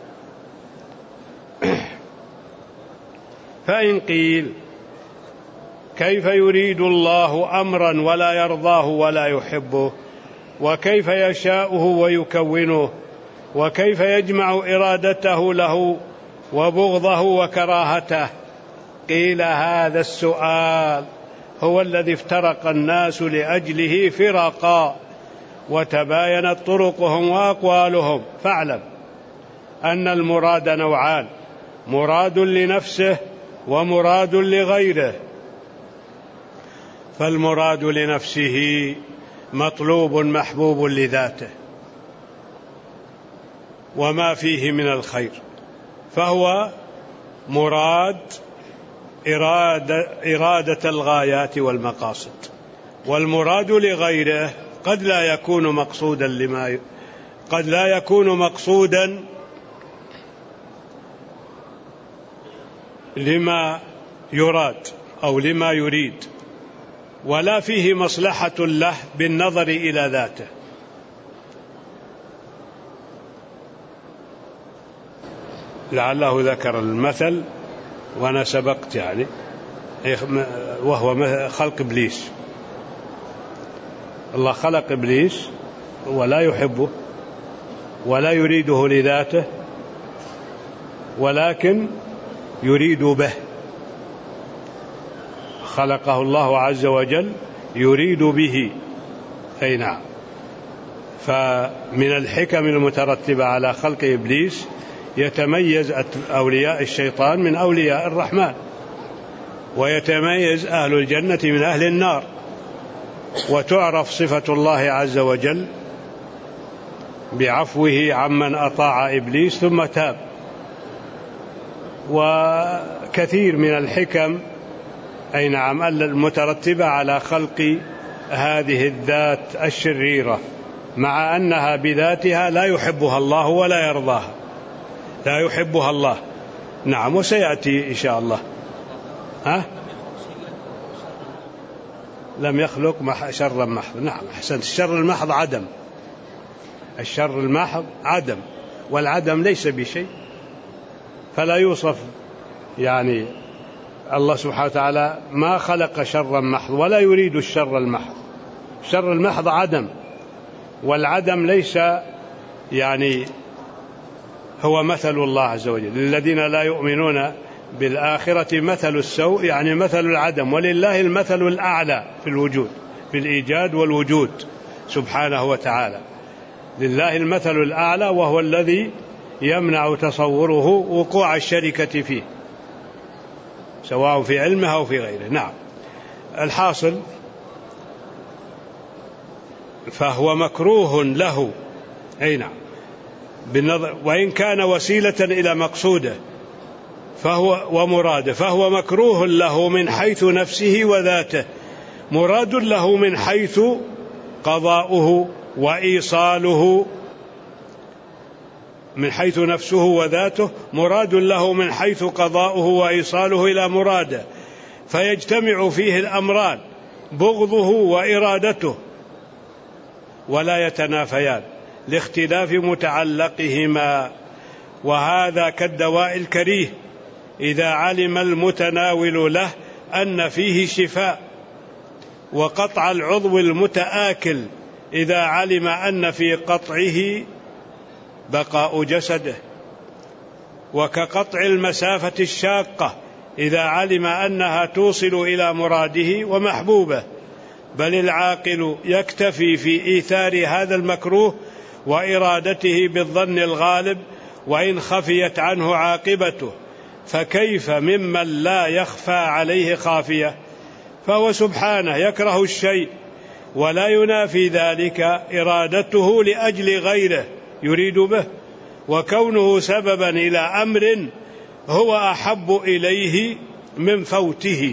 فإن قيل كيف يريد الله أمرا ولا يرضاه ولا يحبه، وكيف يشاؤه ويكونه، وكيف يجمع إرادته له وبغضه وكراهته، قيل هذا السؤال هو الذي افترق الناس لأجله فرقا وتباينت طرقهم وأقوالهم. فاعلم أن المراد نوعان: مراد لنفسه ومراد لغيره. فالمراد لنفسه مطلوب محبوب لذاته وما فيه من الخير، فهو مراد إرادة, إرادة الغايات والمقاصد. والمراد لغيره قد لا يكون مقصودا لما قد لا يكون مقصودا لما يراد أو لما يريد، ولا فيه مصلحة له بالنظر إلى ذاته. لعله ذكر المثل وأنا سبقت يعني، وهو خلق إبليس. الله خلق إبليس ولا يحبه ولا يريده لذاته، ولكن يريد به. خلقه الله عز وجل يريد به، أي نعم. فمن الحكم المترتبة على خلق إبليس يتميز أولياء الشيطان من أولياء الرحمن، ويتميز أهل الجنة من أهل النار، وتعرف صفة الله عز وجل بعفوه عمن أطاع إبليس ثم تاب. وكثير من الحكم أي نعم المترتبة على خلق هذه الذات الشريرة، مع أنها بذاتها لا يحبها الله ولا يرضاها، لا يحبها الله. نعم، وسيأتي إن شاء الله. ها؟ لم يخلق شرا محض. نعم أحسنت. الشر المحض عدم، الشر المحض عدم، والعدم ليس بشيء، فلا يوصف يعني الله سبحانه وتعالى ما خلق شرا محض ولا يريد الشر المحض. الشر المحض عدم، والعدم ليس يعني هو مثل الله عز وجل. للذين لا يؤمنون بالآخرة مثل السوء، يعني مثل العدم، ولله المثل الأعلى في الوجود، في الإيجاد والوجود سبحانه وتعالى. لله المثل الأعلى، وهو الذي يمنع تصوره وقوع الشركة فيه سواء في علمها أو في غيره. نعم. الحاصل فهو مكروه له، أي نعم، بالنظر، وإن كان وسيلة إلى مقصوده فهو ومراده، فهو مكروه له من حيث نفسه وذاته، مراد له من حيث قضاؤه وإيصاله. من حيث نفسه وذاته مراد له من حيث قضاؤه وإيصاله إلى مراده، فيجتمع فيه الأمران: بغضه وإرادته، ولا يتنافيان لاختلاف متعلقهما، وهذا كالدواء الكريه إذا علم المتناول له أن فيه شفاء، وقطع العضو المتآكل إذا علم أن في قطعه بقاء جسده، وكقطع المسافة الشاقة إذا علم أنها توصل إلى مراده ومحبوبه. بل العاقل يكتفي في إيثار هذا المكروه وإرادته بالظن الغالب وإن خفيت عنه عاقبته، فكيف ممن لا يخفى عليه خافية؟ فهو سبحانه يكره الشيء ولا ينافي ذلك إرادته لأجل غيره يريد به، وكونه سببا إلى أمر هو أحب إليه من فوته.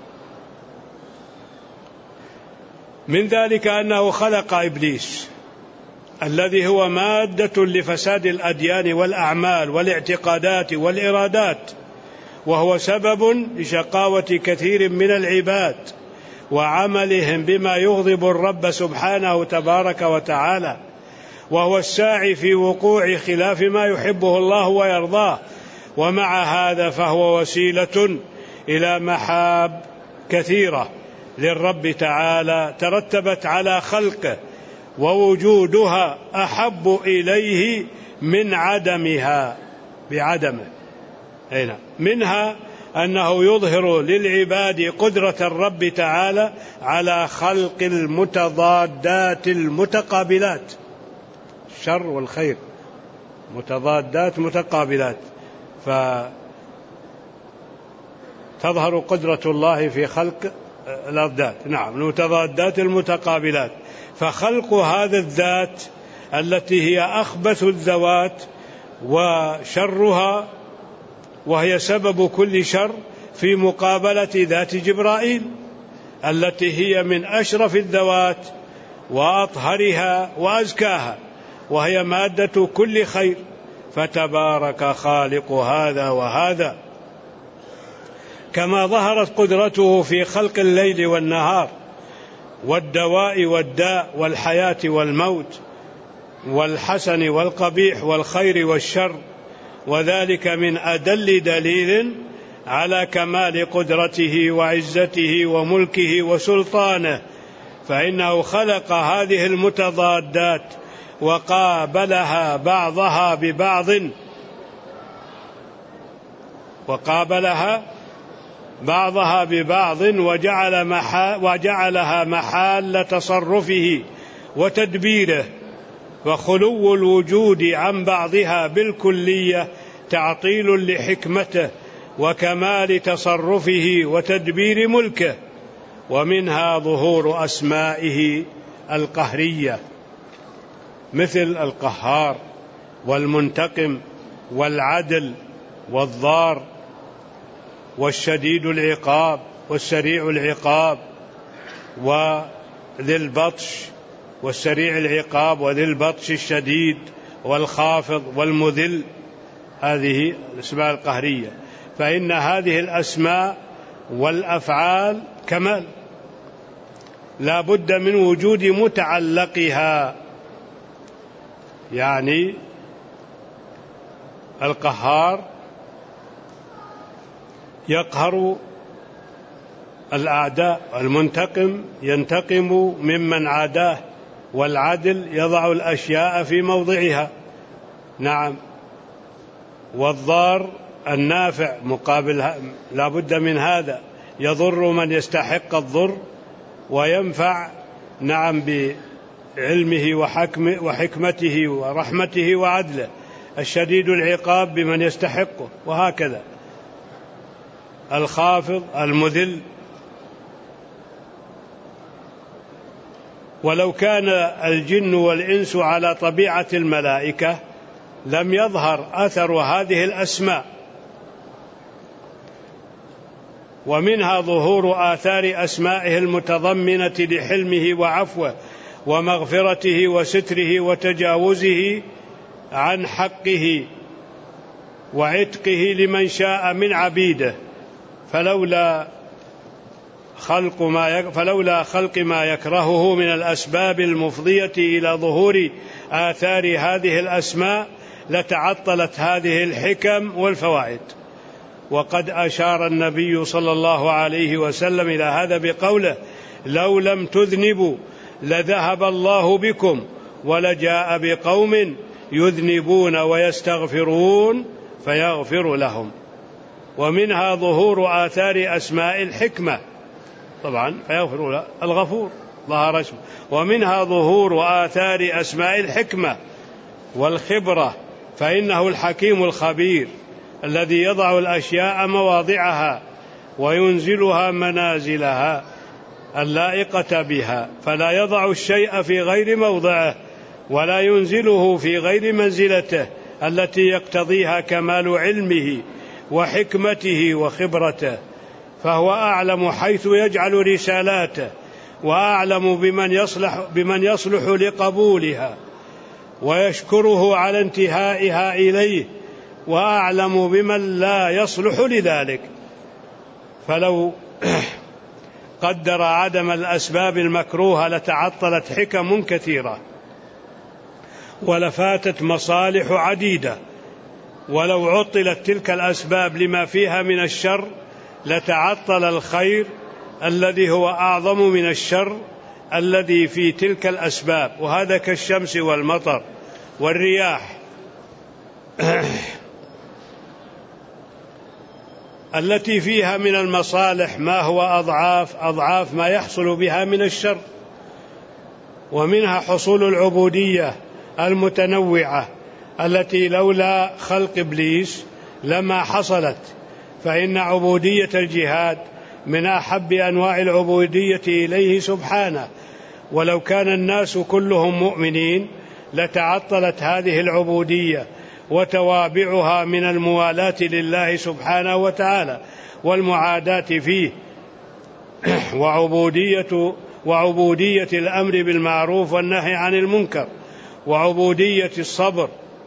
من ذلك أنه خلق إبليس الذي هو مادة لفساد الأديان والأعمال والاعتقادات والإرادات، وهو سبب لشقاوة كثير من العباد وعملهم بما يغضب الرب سبحانه تبارك وتعالى، وهو الساعي في وقوع خلاف ما يحبه الله ويرضاه. ومع هذا فهو وسيلة إلى محاب كثيرة للرب تعالى ترتبت على خلقه، ووجودها أحب إليه من عدمها بعدمه. هنا منها أنه يظهر للعباد قدرة الرب تعالى على خلق المتضادات المتقابلات، الشر والخير متضادات متقابلات، فتظهر قدرة الله في خلق الأضداد، نعم المتضادات المتقابلات. فخلق هذا الذات التي هي أخبث الذوات وشرها، وهي سبب كل شر، في مقابلة ذات جبرائيل التي هي من أشرف الذوات وأطهرها وأزكاها، وهي مادة كل خير. فتبارك خالق هذا وهذا. كما ظهرت قدرته في خلق الليل والنهار والدواء والداء والحياة والموت والحسن والقبيح والخير والشر، وذلك من أدل دليل على كمال قدرته وعزته وملكه وسلطانه، فإنه خلق هذه المتضادات وقابلها بعضها ببعض وقابلها بعضها ببعض وجعل محا وجعلها محال تصرفه وتدبيره. وخلو الوجود عن بعضها بالكلية تعطيل لحكمته وكمال تصرفه وتدبير ملكه. ومنها ظهور أسمائه القهرية مثل القهار والمنتقم والعدل والضار والشديد العقاب والسريع العقاب وذي البطش والسريع العقاب وذي البطش الشديد والخافض والمذل. هذه الأسماء القهرية، فإن هذه الأسماء والأفعال كمال لا بد من وجود متعلقها. يعني القهار يقهر الأعداء، المنتقم ينتقم ممن عاداه، والعدل يضع الأشياء في موضعها، نعم، والضار النافع مقابل لا بد من هذا، يضر من يستحق الضر وينفع، نعم، بعلمه وحكمه وحكمته ورحمته وعدله. الشديد العقاب بمن يستحقه، وهكذا الخافض المذل. ولو كان الجن والإنس على طبيعة الملائكة لم يظهر أثر هذه الأسماء. ومنها ظهور آثار أسمائه المتضمنة لحلمه وعفوه ومغفرته وستره وتجاوزه عن حقه وعتقه لمن شاء من عبيده. فلولا خلق ما يك فلولا خلق ما يكرهه من الأسباب المفضية إلى ظهور آثار هذه الأسماء لتعطلت هذه الحكم والفوائد. وقد أشار النبي صلى الله عليه وسلم إلى هذا بقوله: لو لم تذنبوا لذهب الله بكم ولجاء بقوم يذنبون ويستغفرون فيغفر لهم. ومنها ظهور آثار أسماء الحكمة، طبعا فيغفر له الغفور ظهر اسمه. ومنها ظهور آثار أسماء الحكمة والخبرة، فإنه الحكيم الخبير الذي يضع الأشياء مواضعها وينزلها منازلها اللائقة بها، فلا يضع الشيء في غير موضعه ولا ينزله في غير منزلته التي يقتضيها كمال علمه وحكمته وخبرته، فهو أعلم حيث يجعل رسالاته، وأعلم بمن يصلح, بمن يصلح لقبولها، ويشكره على انتهائها إليه، وأعلم بمن لا يصلح لذلك. فلو قدر عدم الأسباب المكروهة لتعطلت حكم كثيرة ولفاتت مصالح عديدة، ولو عطلت تلك الأسباب لما فيها من الشر لتعطل الخير الذي هو أعظم من الشر الذي في تلك الأسباب، وهذا كالشمس والمطر والرياح التي فيها من المصالح ما هو أضعاف أضعاف ما يحصل بها من الشر. ومنها حصول العبودية المتنوعة التي لولا خلق إبليس لما حصلت، فإن عبودية الجهاد من أحب أنواع العبودية إليه سبحانه، ولو كان الناس كلهم مؤمنين لتعطلت هذه العبودية وتوابعها من الموالاة لله سبحانه وتعالى والمعاداة فيه، وعبودية وعبودية الأمر بالمعروف والنهي عن المنكر، وعبودية الصبر.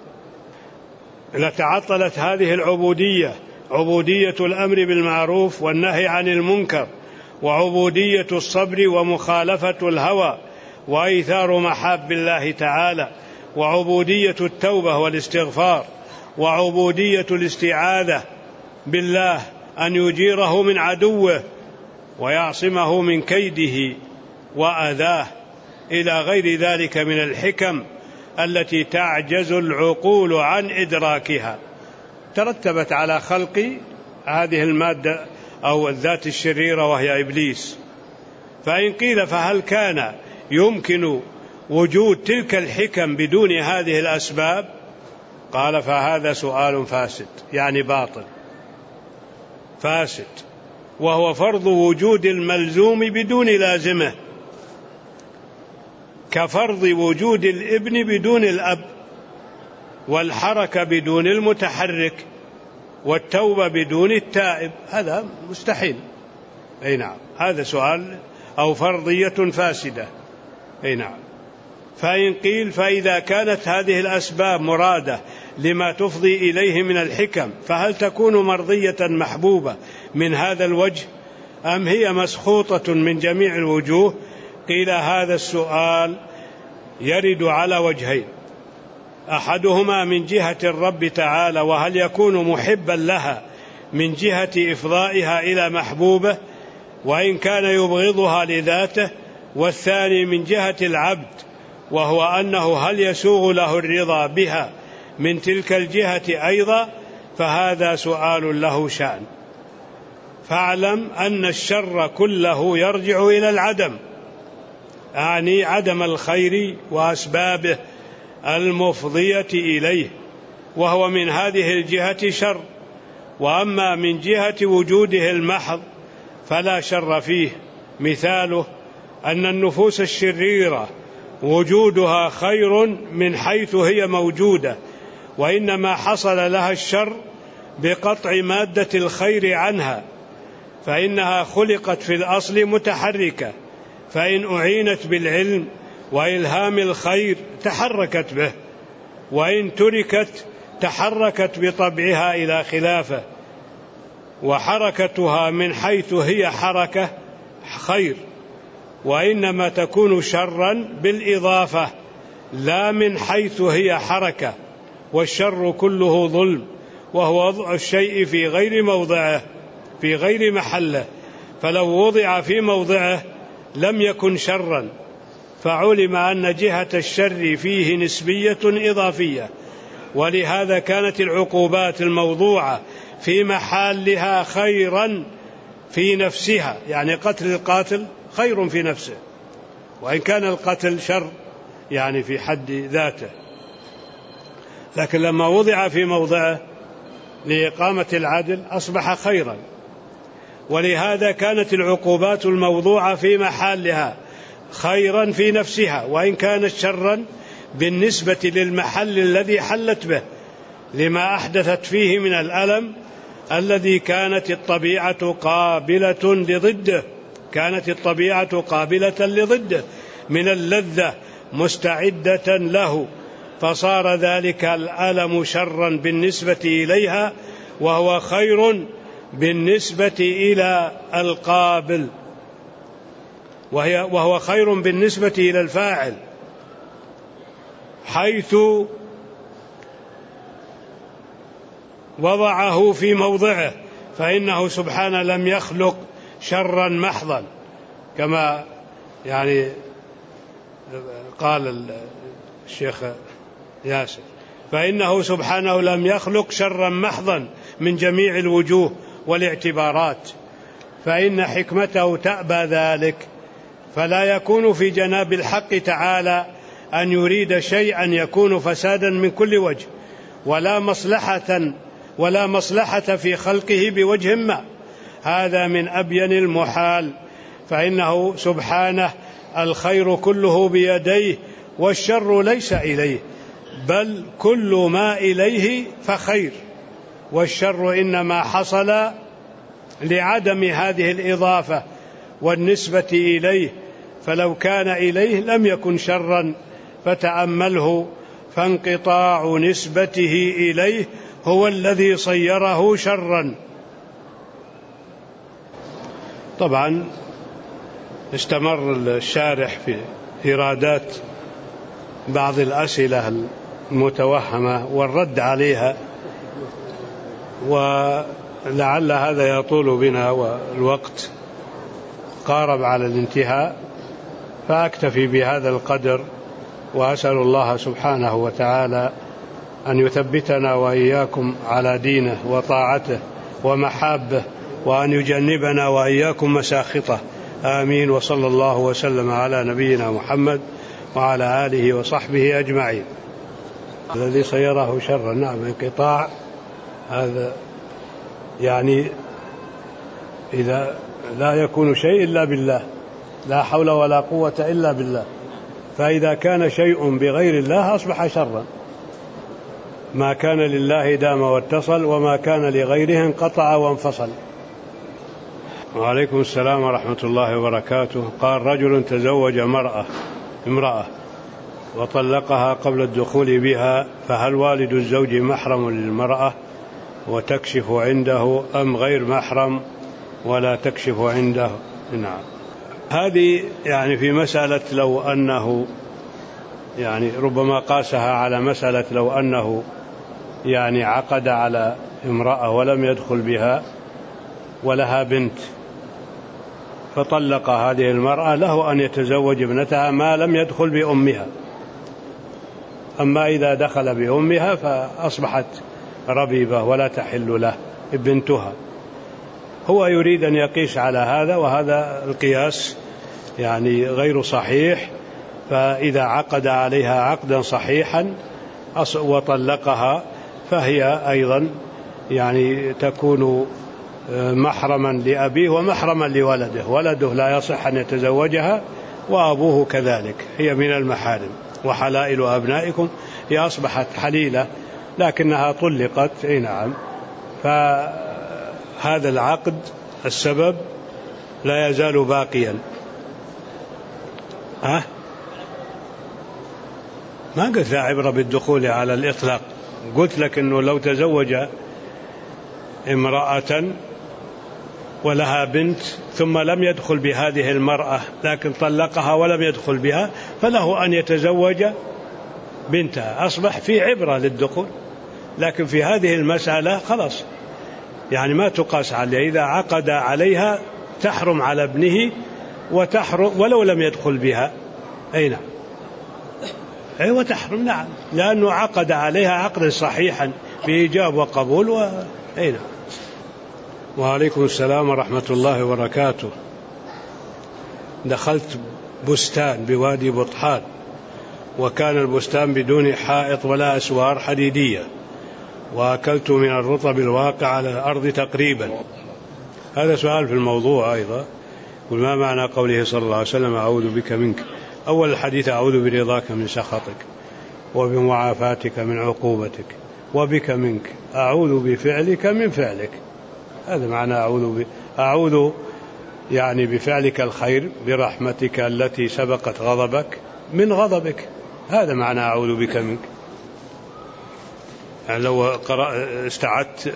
لتعطلت هذه العبودية، عبودية الأمر بالمعروف والنهي عن المنكر، وعبودية الصبر ومخالفة الهوى وإيثار محاب الله تعالى، وعبودية التوبة والاستغفار، وعبودية الاستعاذة بالله أن يجيره من عدوه ويعصمه من كيده وأذاه، إلى غير ذلك من الحكم التي تعجز العقول عن إدراكها، ترتبت على خلق هذه المادة أو الذات الشريرة وهي إبليس. فإن قيل فهل كان يمكن وجود تلك الحكم بدون هذه الأسباب؟ قال فهذا سؤال فاسد، يعني باطل فاسد، وهو فرض وجود الملزوم بدون لازمه، كفرض وجود الابن بدون الأب، والحركة بدون المتحرك، والتوبة بدون التائب، هذا مستحيل. أي نعم، هذا سؤال أو فرضية فاسدة. أي نعم. فإن قيل فإذا كانت هذه الأسباب مرادة لما تفضي إليه من الحكم، فهل تكون مرضية محبوبة من هذا الوجه، أم هي مسخوطة من جميع الوجوه؟ قيل هذا السؤال يرد على وجهين: أحدهما من جهة الرب تعالى، وهل يكون محبا لها من جهة إفضائها إلى محبوبه وإن كان يبغضها لذاته، والثاني من جهة العبد، وهو أنه هل يسوغ له الرضا بها من تلك الجهة أيضا، فهذا سؤال له شأن. فاعلم أن الشر كله يرجع إلى العدم، أعني عدم الخير وأسبابه المفضية إليه، وهو من هذه الجهة شر. وأما من جهة وجوده المحض فلا شر فيه. مثاله أن النفوس الشريرة وجودها خير من حيث هي موجودة، وإنما حصل لها الشر بقطع مادة الخير عنها، فإنها خلقت في الأصل متحركة، فإن أعينت بالعلم وإلهام الخير تحركت به، وإن تركت تحركت بطبعها إلى خلافه. وحركتها من حيث هي حركة خير، وإنما تكون شرا بالإضافة لا من حيث هي حركة، والشر كله ظلم، وهو وضع الشيء في غير موضعه في غير محله، فلو وضع في موضعه لم يكن شرا، فعلم أن جهة الشر فيه نسبية إضافية، ولهذا كانت العقوبات الموضوعة في محلها خيرا في نفسها، يعني قتل القاتل خير في نفسه، وإن كان القتل شر يعني في حد ذاته، لكن لما وضع في موضعه لإقامة العدل أصبح خيرا. ولهذا كانت العقوبات الموضوعة في محلها خيرا في نفسها، وإن كانت شرا بالنسبة للمحل الذي حلت به، لما أحدثت فيه من الألم الذي كانت الطبيعة قابلة لضده كانت الطبيعة قابلة لضده من اللذة مستعدة له، فصار ذلك الألم شرا بالنسبة إليها، وهو خير بالنسبة إلى القابل، وهي وهو خير بالنسبة إلى الفاعل، حيث وضعه في موضعه، فإنه سبحانه لم يخلق شرا محضا كما يعني قال الشيخ ياسر، فإنه سبحانه لم يخلق شرا محضا من جميع الوجوه والاعتبارات، فإن حكمته تأبى ذلك، فلا يكون في جناب الحق تعالى أن يريد شيئا يكون فسادا من كل وجه، ولا مصلحة ولا مصلحة في خلقه بوجه ما، هذا من أبين المحال، فإنه سبحانه الخير كله بيديه، والشر ليس إليه، بل كل ما إليه فخير، والشر إنما حصل لعدم هذه الإضافة والنسبة إليه، فلو كان إليه لم يكن شرا، فتأمله، فانقطاع نسبته إليه هو الذي صيره شرا. طبعا استمر الشارح في إيرادات بعض الأسئلة المتوهمة والرد عليها، ولعل هذا يطول بنا والوقت قارب على الانتهاء، فأكتفي بهذا القدر، وأسأل الله سبحانه وتعالى أن يثبتنا وإياكم على دينه وطاعته ومحابه، وأن يجنبنا وإياكم مساخطه، آمين. وصلى الله وسلم على نبينا محمد وعلى آله وصحبه أجمعين. الذي صيره شرا، نعم، انقطاع هذا يعني إذا لا يكون شيء إلا بالله، لا حول ولا قوة إلا بالله، فإذا كان شيء بغير الله أصبح شرا، ما كان لله دام واتصل، وما كان لغيره انقطع وانفصل. وعليكم السلام ورحمة الله وبركاته. قال: رجل تزوج مرأة امرأة وطلقها قبل الدخول بها، فهل والد الزوج محرم للمرأة وتكشف عنده، أم غير محرم ولا تكشف عنده؟ نعم، هذه يعني في مسألة لو أنه يعني ربما قاسها على مسألة لو أنه يعني عقد على امرأة ولم يدخل بها ولها بنت، فطلق هذه المرأة، له أن يتزوج ابنتها ما لم يدخل بأمها، أما إذا دخل بأمها فأصبحت ربيبة ولا تحل له بنتها. هو يريد أن يقيس على هذا، وهذا القياس يعني غير صحيح، فإذا عقد عليها عقدا صحيحا وطلقها فهي أيضا يعني تكون محرما لأبيه ومحرما لولده، ولده لا يصح أن يتزوجها، وأبوه كذلك، هي من المحارم. وحلائل أبنائكم، هي أصبحت حليلة لكنها طلقت، أي نعم، فهذا العقد السبب لا يزال باقيا. ها؟ ما قلت لا عبرة بالدخول على الإطلاق، قلت لك أنه لو تزوج امرأة ولها بنت ثم لم يدخل بهذه المرأة لكن طلقها ولم يدخل بها، فله أن يتزوج بنتها، أصبح في عبرة للدخول. لكن في هذه المسألة خلاص يعني ما تقاس عليه، إذا عقد عليها تحرم على ابنه وتحرم ولو لم يدخل بها. أي نعم، أي وتحرم نعم، لأنه عقد عليها عقدا صحيحا بإيجاب وقبول و... أي نعم. وعليكم السلام ورحمة الله وبركاته. دخلت بستان بوادي بطحان وكان البستان بدون حائط ولا أسوار حديدية، وأكلت من الرطب الواقع على الأرض تقريبا. هذا سؤال في الموضوع أيضا. وما معنى قوله صلى الله عليه وسلم أعوذ بك منك؟ أول الحديث أعوذ برضاك من سخطك وبمعافاتك من عقوبتك وبك منك، أعوذ بفعلك من فعلك. هذا معنى أعوذ ب... أعوذ يعني بفعلك الخير برحمتك التي سبقت غضبك من غضبك، هذا معنى أعوذ بك منك. يعني لو قرأ استعدت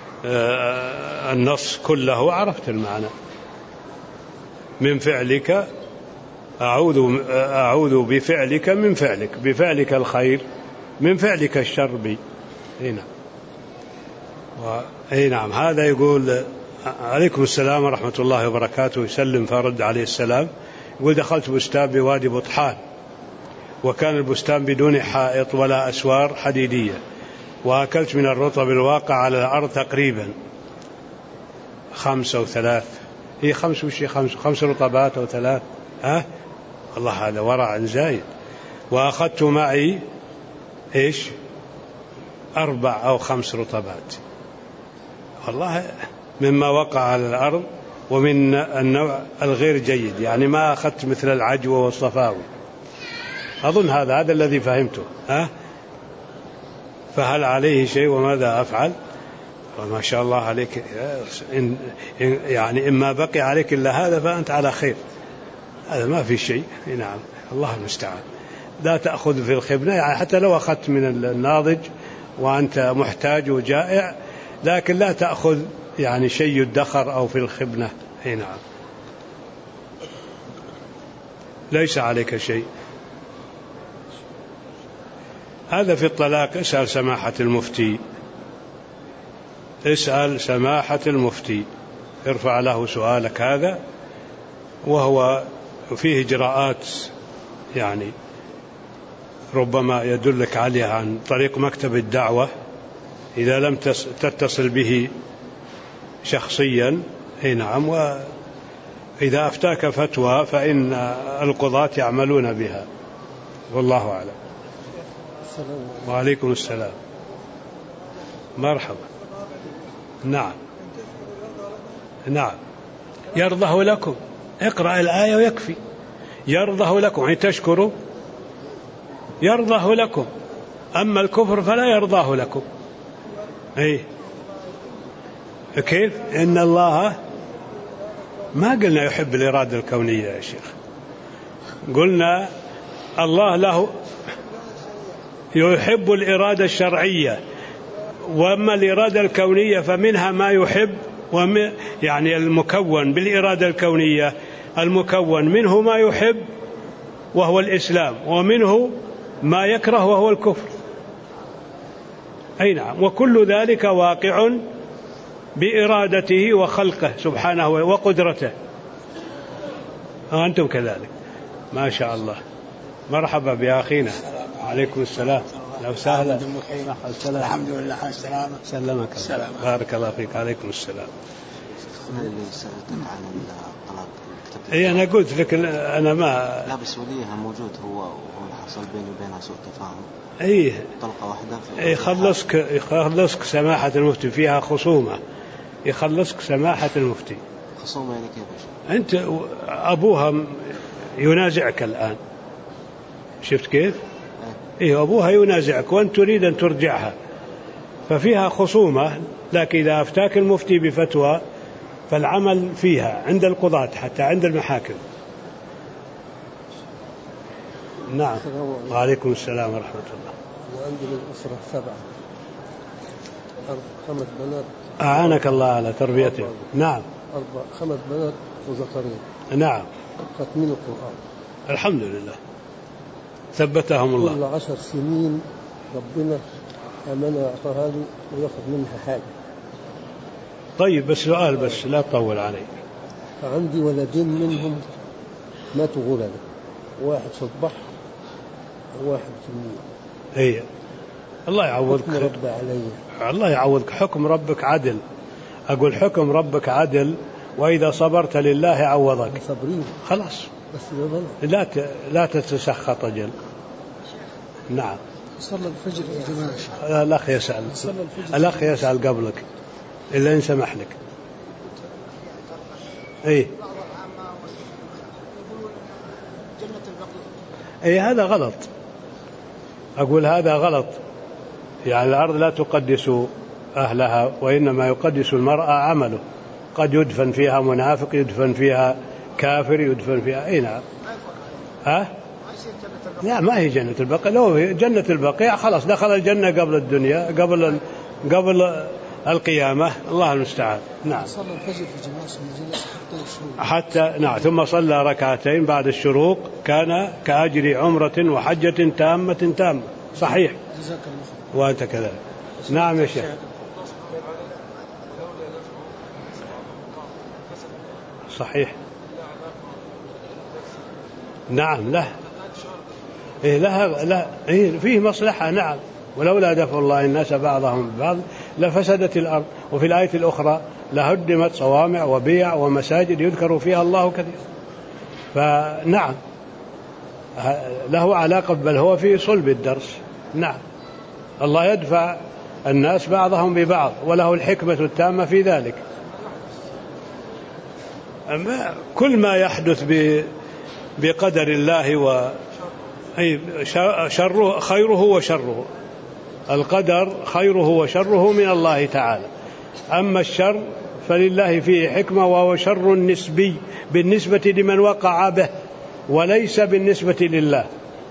النص كله عرفت المعنى. من فعلك أعوذ أعوذ بفعلك من فعلك، بفعلك الخير من فعلك الشر بي. أي نعم. أي نعم. هذا يقول عليكم السلام ورحمة الله وبركاته، يسلم فرد عليه السلام. يقول دخلت بستان بوادي بطحان وكان البستان بدون حائط ولا أسوار حديدية، وأكلت من الرطب الواقع على الأرض تقريبا خمسة وثلاث، هي خمس وشي خمس خمس رطبات أو ثلاث، ها والله هذا ورع زايد. وأخذت معي إيش أربع أو خمس رطبات، والله مما وقع على الأرض ومن النوع الغير جيد، يعني ما أخذت مثل العجوة والصفاوي. أظن هذا هذا الذي فهمته. ها فهل عليه شيء وماذا أفعل؟ وما شاء الله عليك، إن يعني إما بقي عليك إلا هذا فأنت على خير، هذا ما في شيء. نعم الله المستعان. لا تأخذ في الخبنة، يعني حتى لو أخذت من الناضج وأنت محتاج وجائع، لكن لا تأخذ يعني شيء يدخر أو في الخبنة. أي نعم ليس عليك شيء. هذا في الطلاق. اسأل سماحة المفتي، اسأل سماحة المفتي، ارفع له سؤالك هذا، وهو فيه إجراءات يعني ربما يدلك عليها عن طريق مكتب الدعوة إذا لم تتصل به شخصيا. أي نعم. وإذا أفتاك فتوى فإن القضاة يعملون بها، والله أعلم. وعليكم السلام. مرحبا. نعم نعم. يرضه لكم، اقرأ الآية ويكفي. يرضه لكم أي تشكروا، يرضه لكم، أما الكفر فلا يرضاه لكم. أي كيف؟ إن الله ما قلنا يحب الإرادة الكونية يا شيخ، قلنا الله له يحب الإرادة الشرعية، وأما الإرادة الكونية فمنها ما يحب، يعني المكون بالإرادة الكونية المكون منه ما يحب وهو الإسلام، ومنه ما يكره وهو الكفر. أي نعم. وكل ذلك واقع بإرادته وخلقه سبحانه وقدرته، وأنتم كذلك. ما شاء الله. مرحبا بأخينا. عليكم السلام. لو سهلا. الحمد لله على السلامة. سلمك الله. بارك الله فيك. عليكم السلام. اللي سألتك عن الطلاق. اي انا قلت لك انا ما لا بس وليها موجود، هو وهو حصل بيني وبينها سوء تفاهم. اي طلقة واحدة. اي يخلصك يخلصك سماحة المفتي، فيها خصومة، يخلصك سماحة المفتي. خصومة يعني كيف؟ انت ابوها ينازعك الآن، شفت كيف؟ إيه أبوها ينازعك وأنت تريد أن ترجعها، ففيها خصومة. لكن إذا أفتاك المفتي بفتوى فالعمل فيها عند القضاة حتى عند المحاكم. نعم. وعليكم السلام ورحمة الله. وعندي من أسرة سبعة، خمس بنات. أعانك الله على تربيتهم. نعم. أربع خمس بنات وذكرين. نعم. ختمين القرآن. الحمد لله. ثبتهم الله. كل عشر سنين ربنا أمانة أعطاها لي ويأخذ منها حاجة. طيب بس سؤال بس لا تطول علي. فعندي ولدين منهم ماتوا غلبة، واحد في البحر وواحد في النيل. اي الله يعوضك. حكم رب علي. الله يعوضك. حكم ربك عدل. أقول حكم ربك عدل، وإذا صبرت لله عوضك. صبرين. خلاص. بس لا ت... لا تتسخط أجل. نعم. صلى الفجر يا جماعة. الأخ يسأل. الأخ يسأل قبلك إلا إن سمح لك. إيه. إيه هذا غلط. أقول هذا غلط. يعني الأرض لا تقدس أهلها، وإنما يقدس المرأة عمله. قد يدفن فيها منافق، يدفن فيها كافر، يدفن فيها أي نعم. ها؟ لا ما هي جنة البقيع. لو هي جنة البقيع خلاص دخل الجنة قبل الدنيا، قبل قبل القيامة. الله المستعان. نعم. صلى الفجر في جماعة حتى نعم ثم صلى ركعتين بعد الشروق كان كأجر عمرة وحجة تامة تامة. صحيح. جزاك الله. وأنت كذلك. نعم يا شيخ. صحيح. نعم له. إيه لها لا إيه فيه مصلحة. نعم. ولولا دفع الله الناس بعضهم ببعض لفسدت الأرض. وفي الآية الأخرى لهدمت صوامع وبيع ومساجد يذكر فيها الله كثيرا. فنعم له علاقة، بل هو في صلب الدرس. نعم. الله يدفع الناس بعضهم ببعض وله الحكمة التامة في ذلك. أما كل ما يحدث بقدر الله و شره خيره وشره. القدر خيره وشره من الله تعالى. أما الشر فلله فيه حكمة، وهو شر نسبي بالنسبة لمن وقع به وليس بالنسبة لله.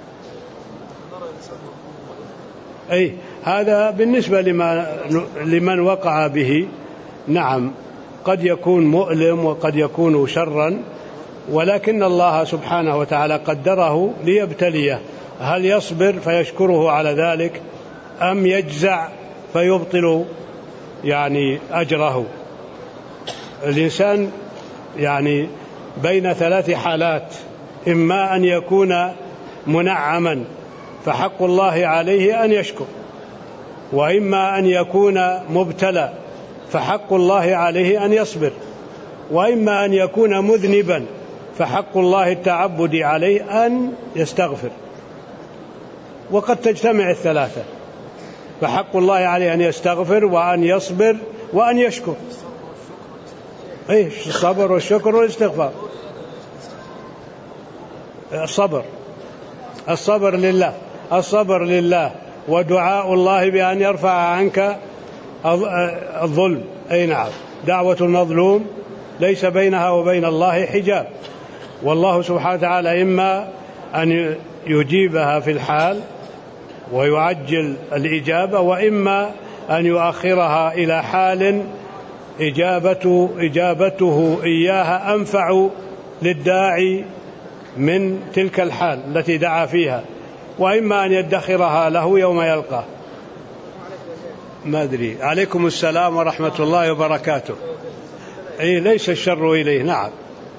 أي هذا بالنسبة لمن وقع به. نعم قد يكون مؤلم وقد يكون شرا، ولكن الله سبحانه وتعالى قدره ليبتليه. هل يصبر فيشكره على ذلك أم يجزع فيبطل يعني أجره؟ الإنسان يعني بين ثلاث حالات: إما أن يكون منعما فحق الله عليه أن يشكر، وإما أن يكون مبتلى فحق الله عليه أن يصبر، وإما أن يكون مذنبا فحق الله التعبد عليه أن يستغفر. وقد تجتمع الثلاثة، فحق الله عليه أن يستغفر وأن يصبر وأن يشكر. إيش الصبر والشكر والاستغفار؟ الصبر الصبر لله الصبر لله ودعاء الله بأن يرفع عنك الظلم. أي نعم. دعوة المظلوم ليس بينها وبين الله حجاب، والله سبحانه وتعالى إما أن يجيبها في الحال ويعجل الإجابة، وإما أن يؤخرها إلى حال إجابته, إجابته إياها أنفع للداعي من تلك الحال التي دعا فيها، وإما أن يدخرها له يوم يلقاه. ما أدري. عليكم السلام ورحمة الله وبركاته. أي ليس الشر إليه. نعم.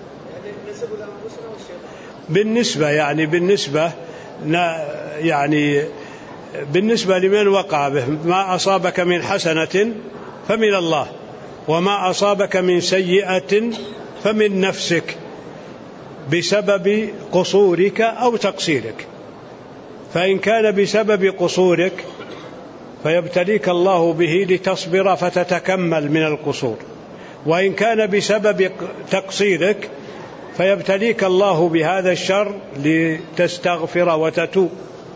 بالنسبة يعني بالنسبة يعني بالنسبة لمن وقع به، ما أصابك من حسنة فمن الله، وما أصابك من سيئة فمن نفسك بسبب قصورك أو تقصيرك. فإن كان بسبب قصورك فيبتليك الله به لتصبر فتتكمل من القصور، وإن كان بسبب تقصيرك فيبتليك الله بهذا الشر لتستغفر وتتوب.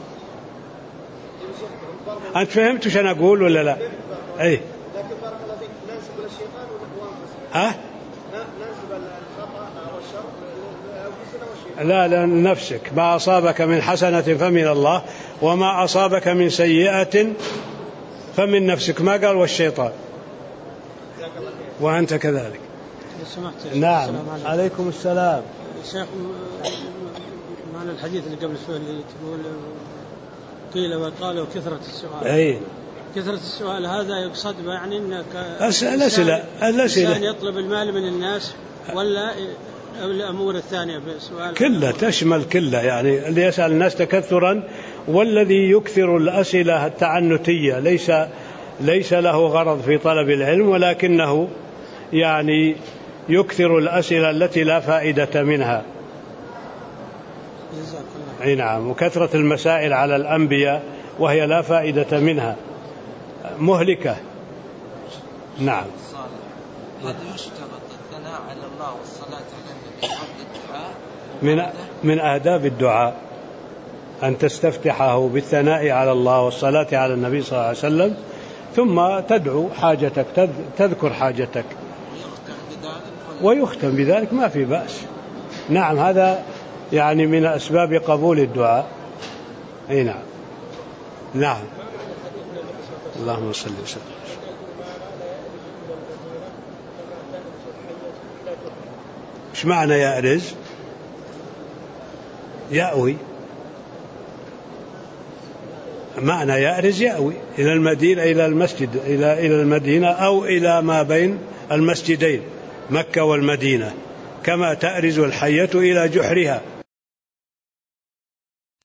أنت فهمت شو أنا أقول ولا لا؟ أي. ها؟ لا لا نفسك. ما أصابك من حسنة فمن الله، وما أصابك من سيئة فمن نفسك. ما قال والشيطان. وأنت كذلك. نعم. عليكم السلام. شيخ، معنى الحديث اللي قبل شوي اللي تقول قيل وقال وكثرة السؤال. أي كثرة السؤال هذا يقصد يعني أنك الأسئلة الأسئلة يطلب المال من الناس ولا الأمور الثانية بسؤال كلها تشمل كلها، يعني اللي يسأل الناس تكثرا والذي يكثر الأسئلة التعنتية ليس ليس له غرض في طلب العلم، ولكنه يعني يكثر الأسئلة التي لا فائدة منها. أي نعم. وكثرة المسائل على الأنبياء وهي لا فائدة منها مهلكة. نعم. هذا يشترط الثناء على الله والصلاة على النبي قبل الدعاء من من آداب الدعاء أن تستفتحه بالثناء على الله والصلاة على النبي صلى الله عليه وسلم، ثم تدعو حاجتك، تذكر حاجتك ويختم بذلك، ما في بأس. نعم، هذا يعني من أسباب قبول الدعاء. أي نعم. نعم. اللهم صل وسلم. إيش معنى يأرز؟ يأوي. معنى يأرز يأوي إلى المدينة، إلى المسجد، إلى إلى المدينة أو إلى ما بين المسجدين مكة والمدينة، كما تأرز الحية إلى جحرها.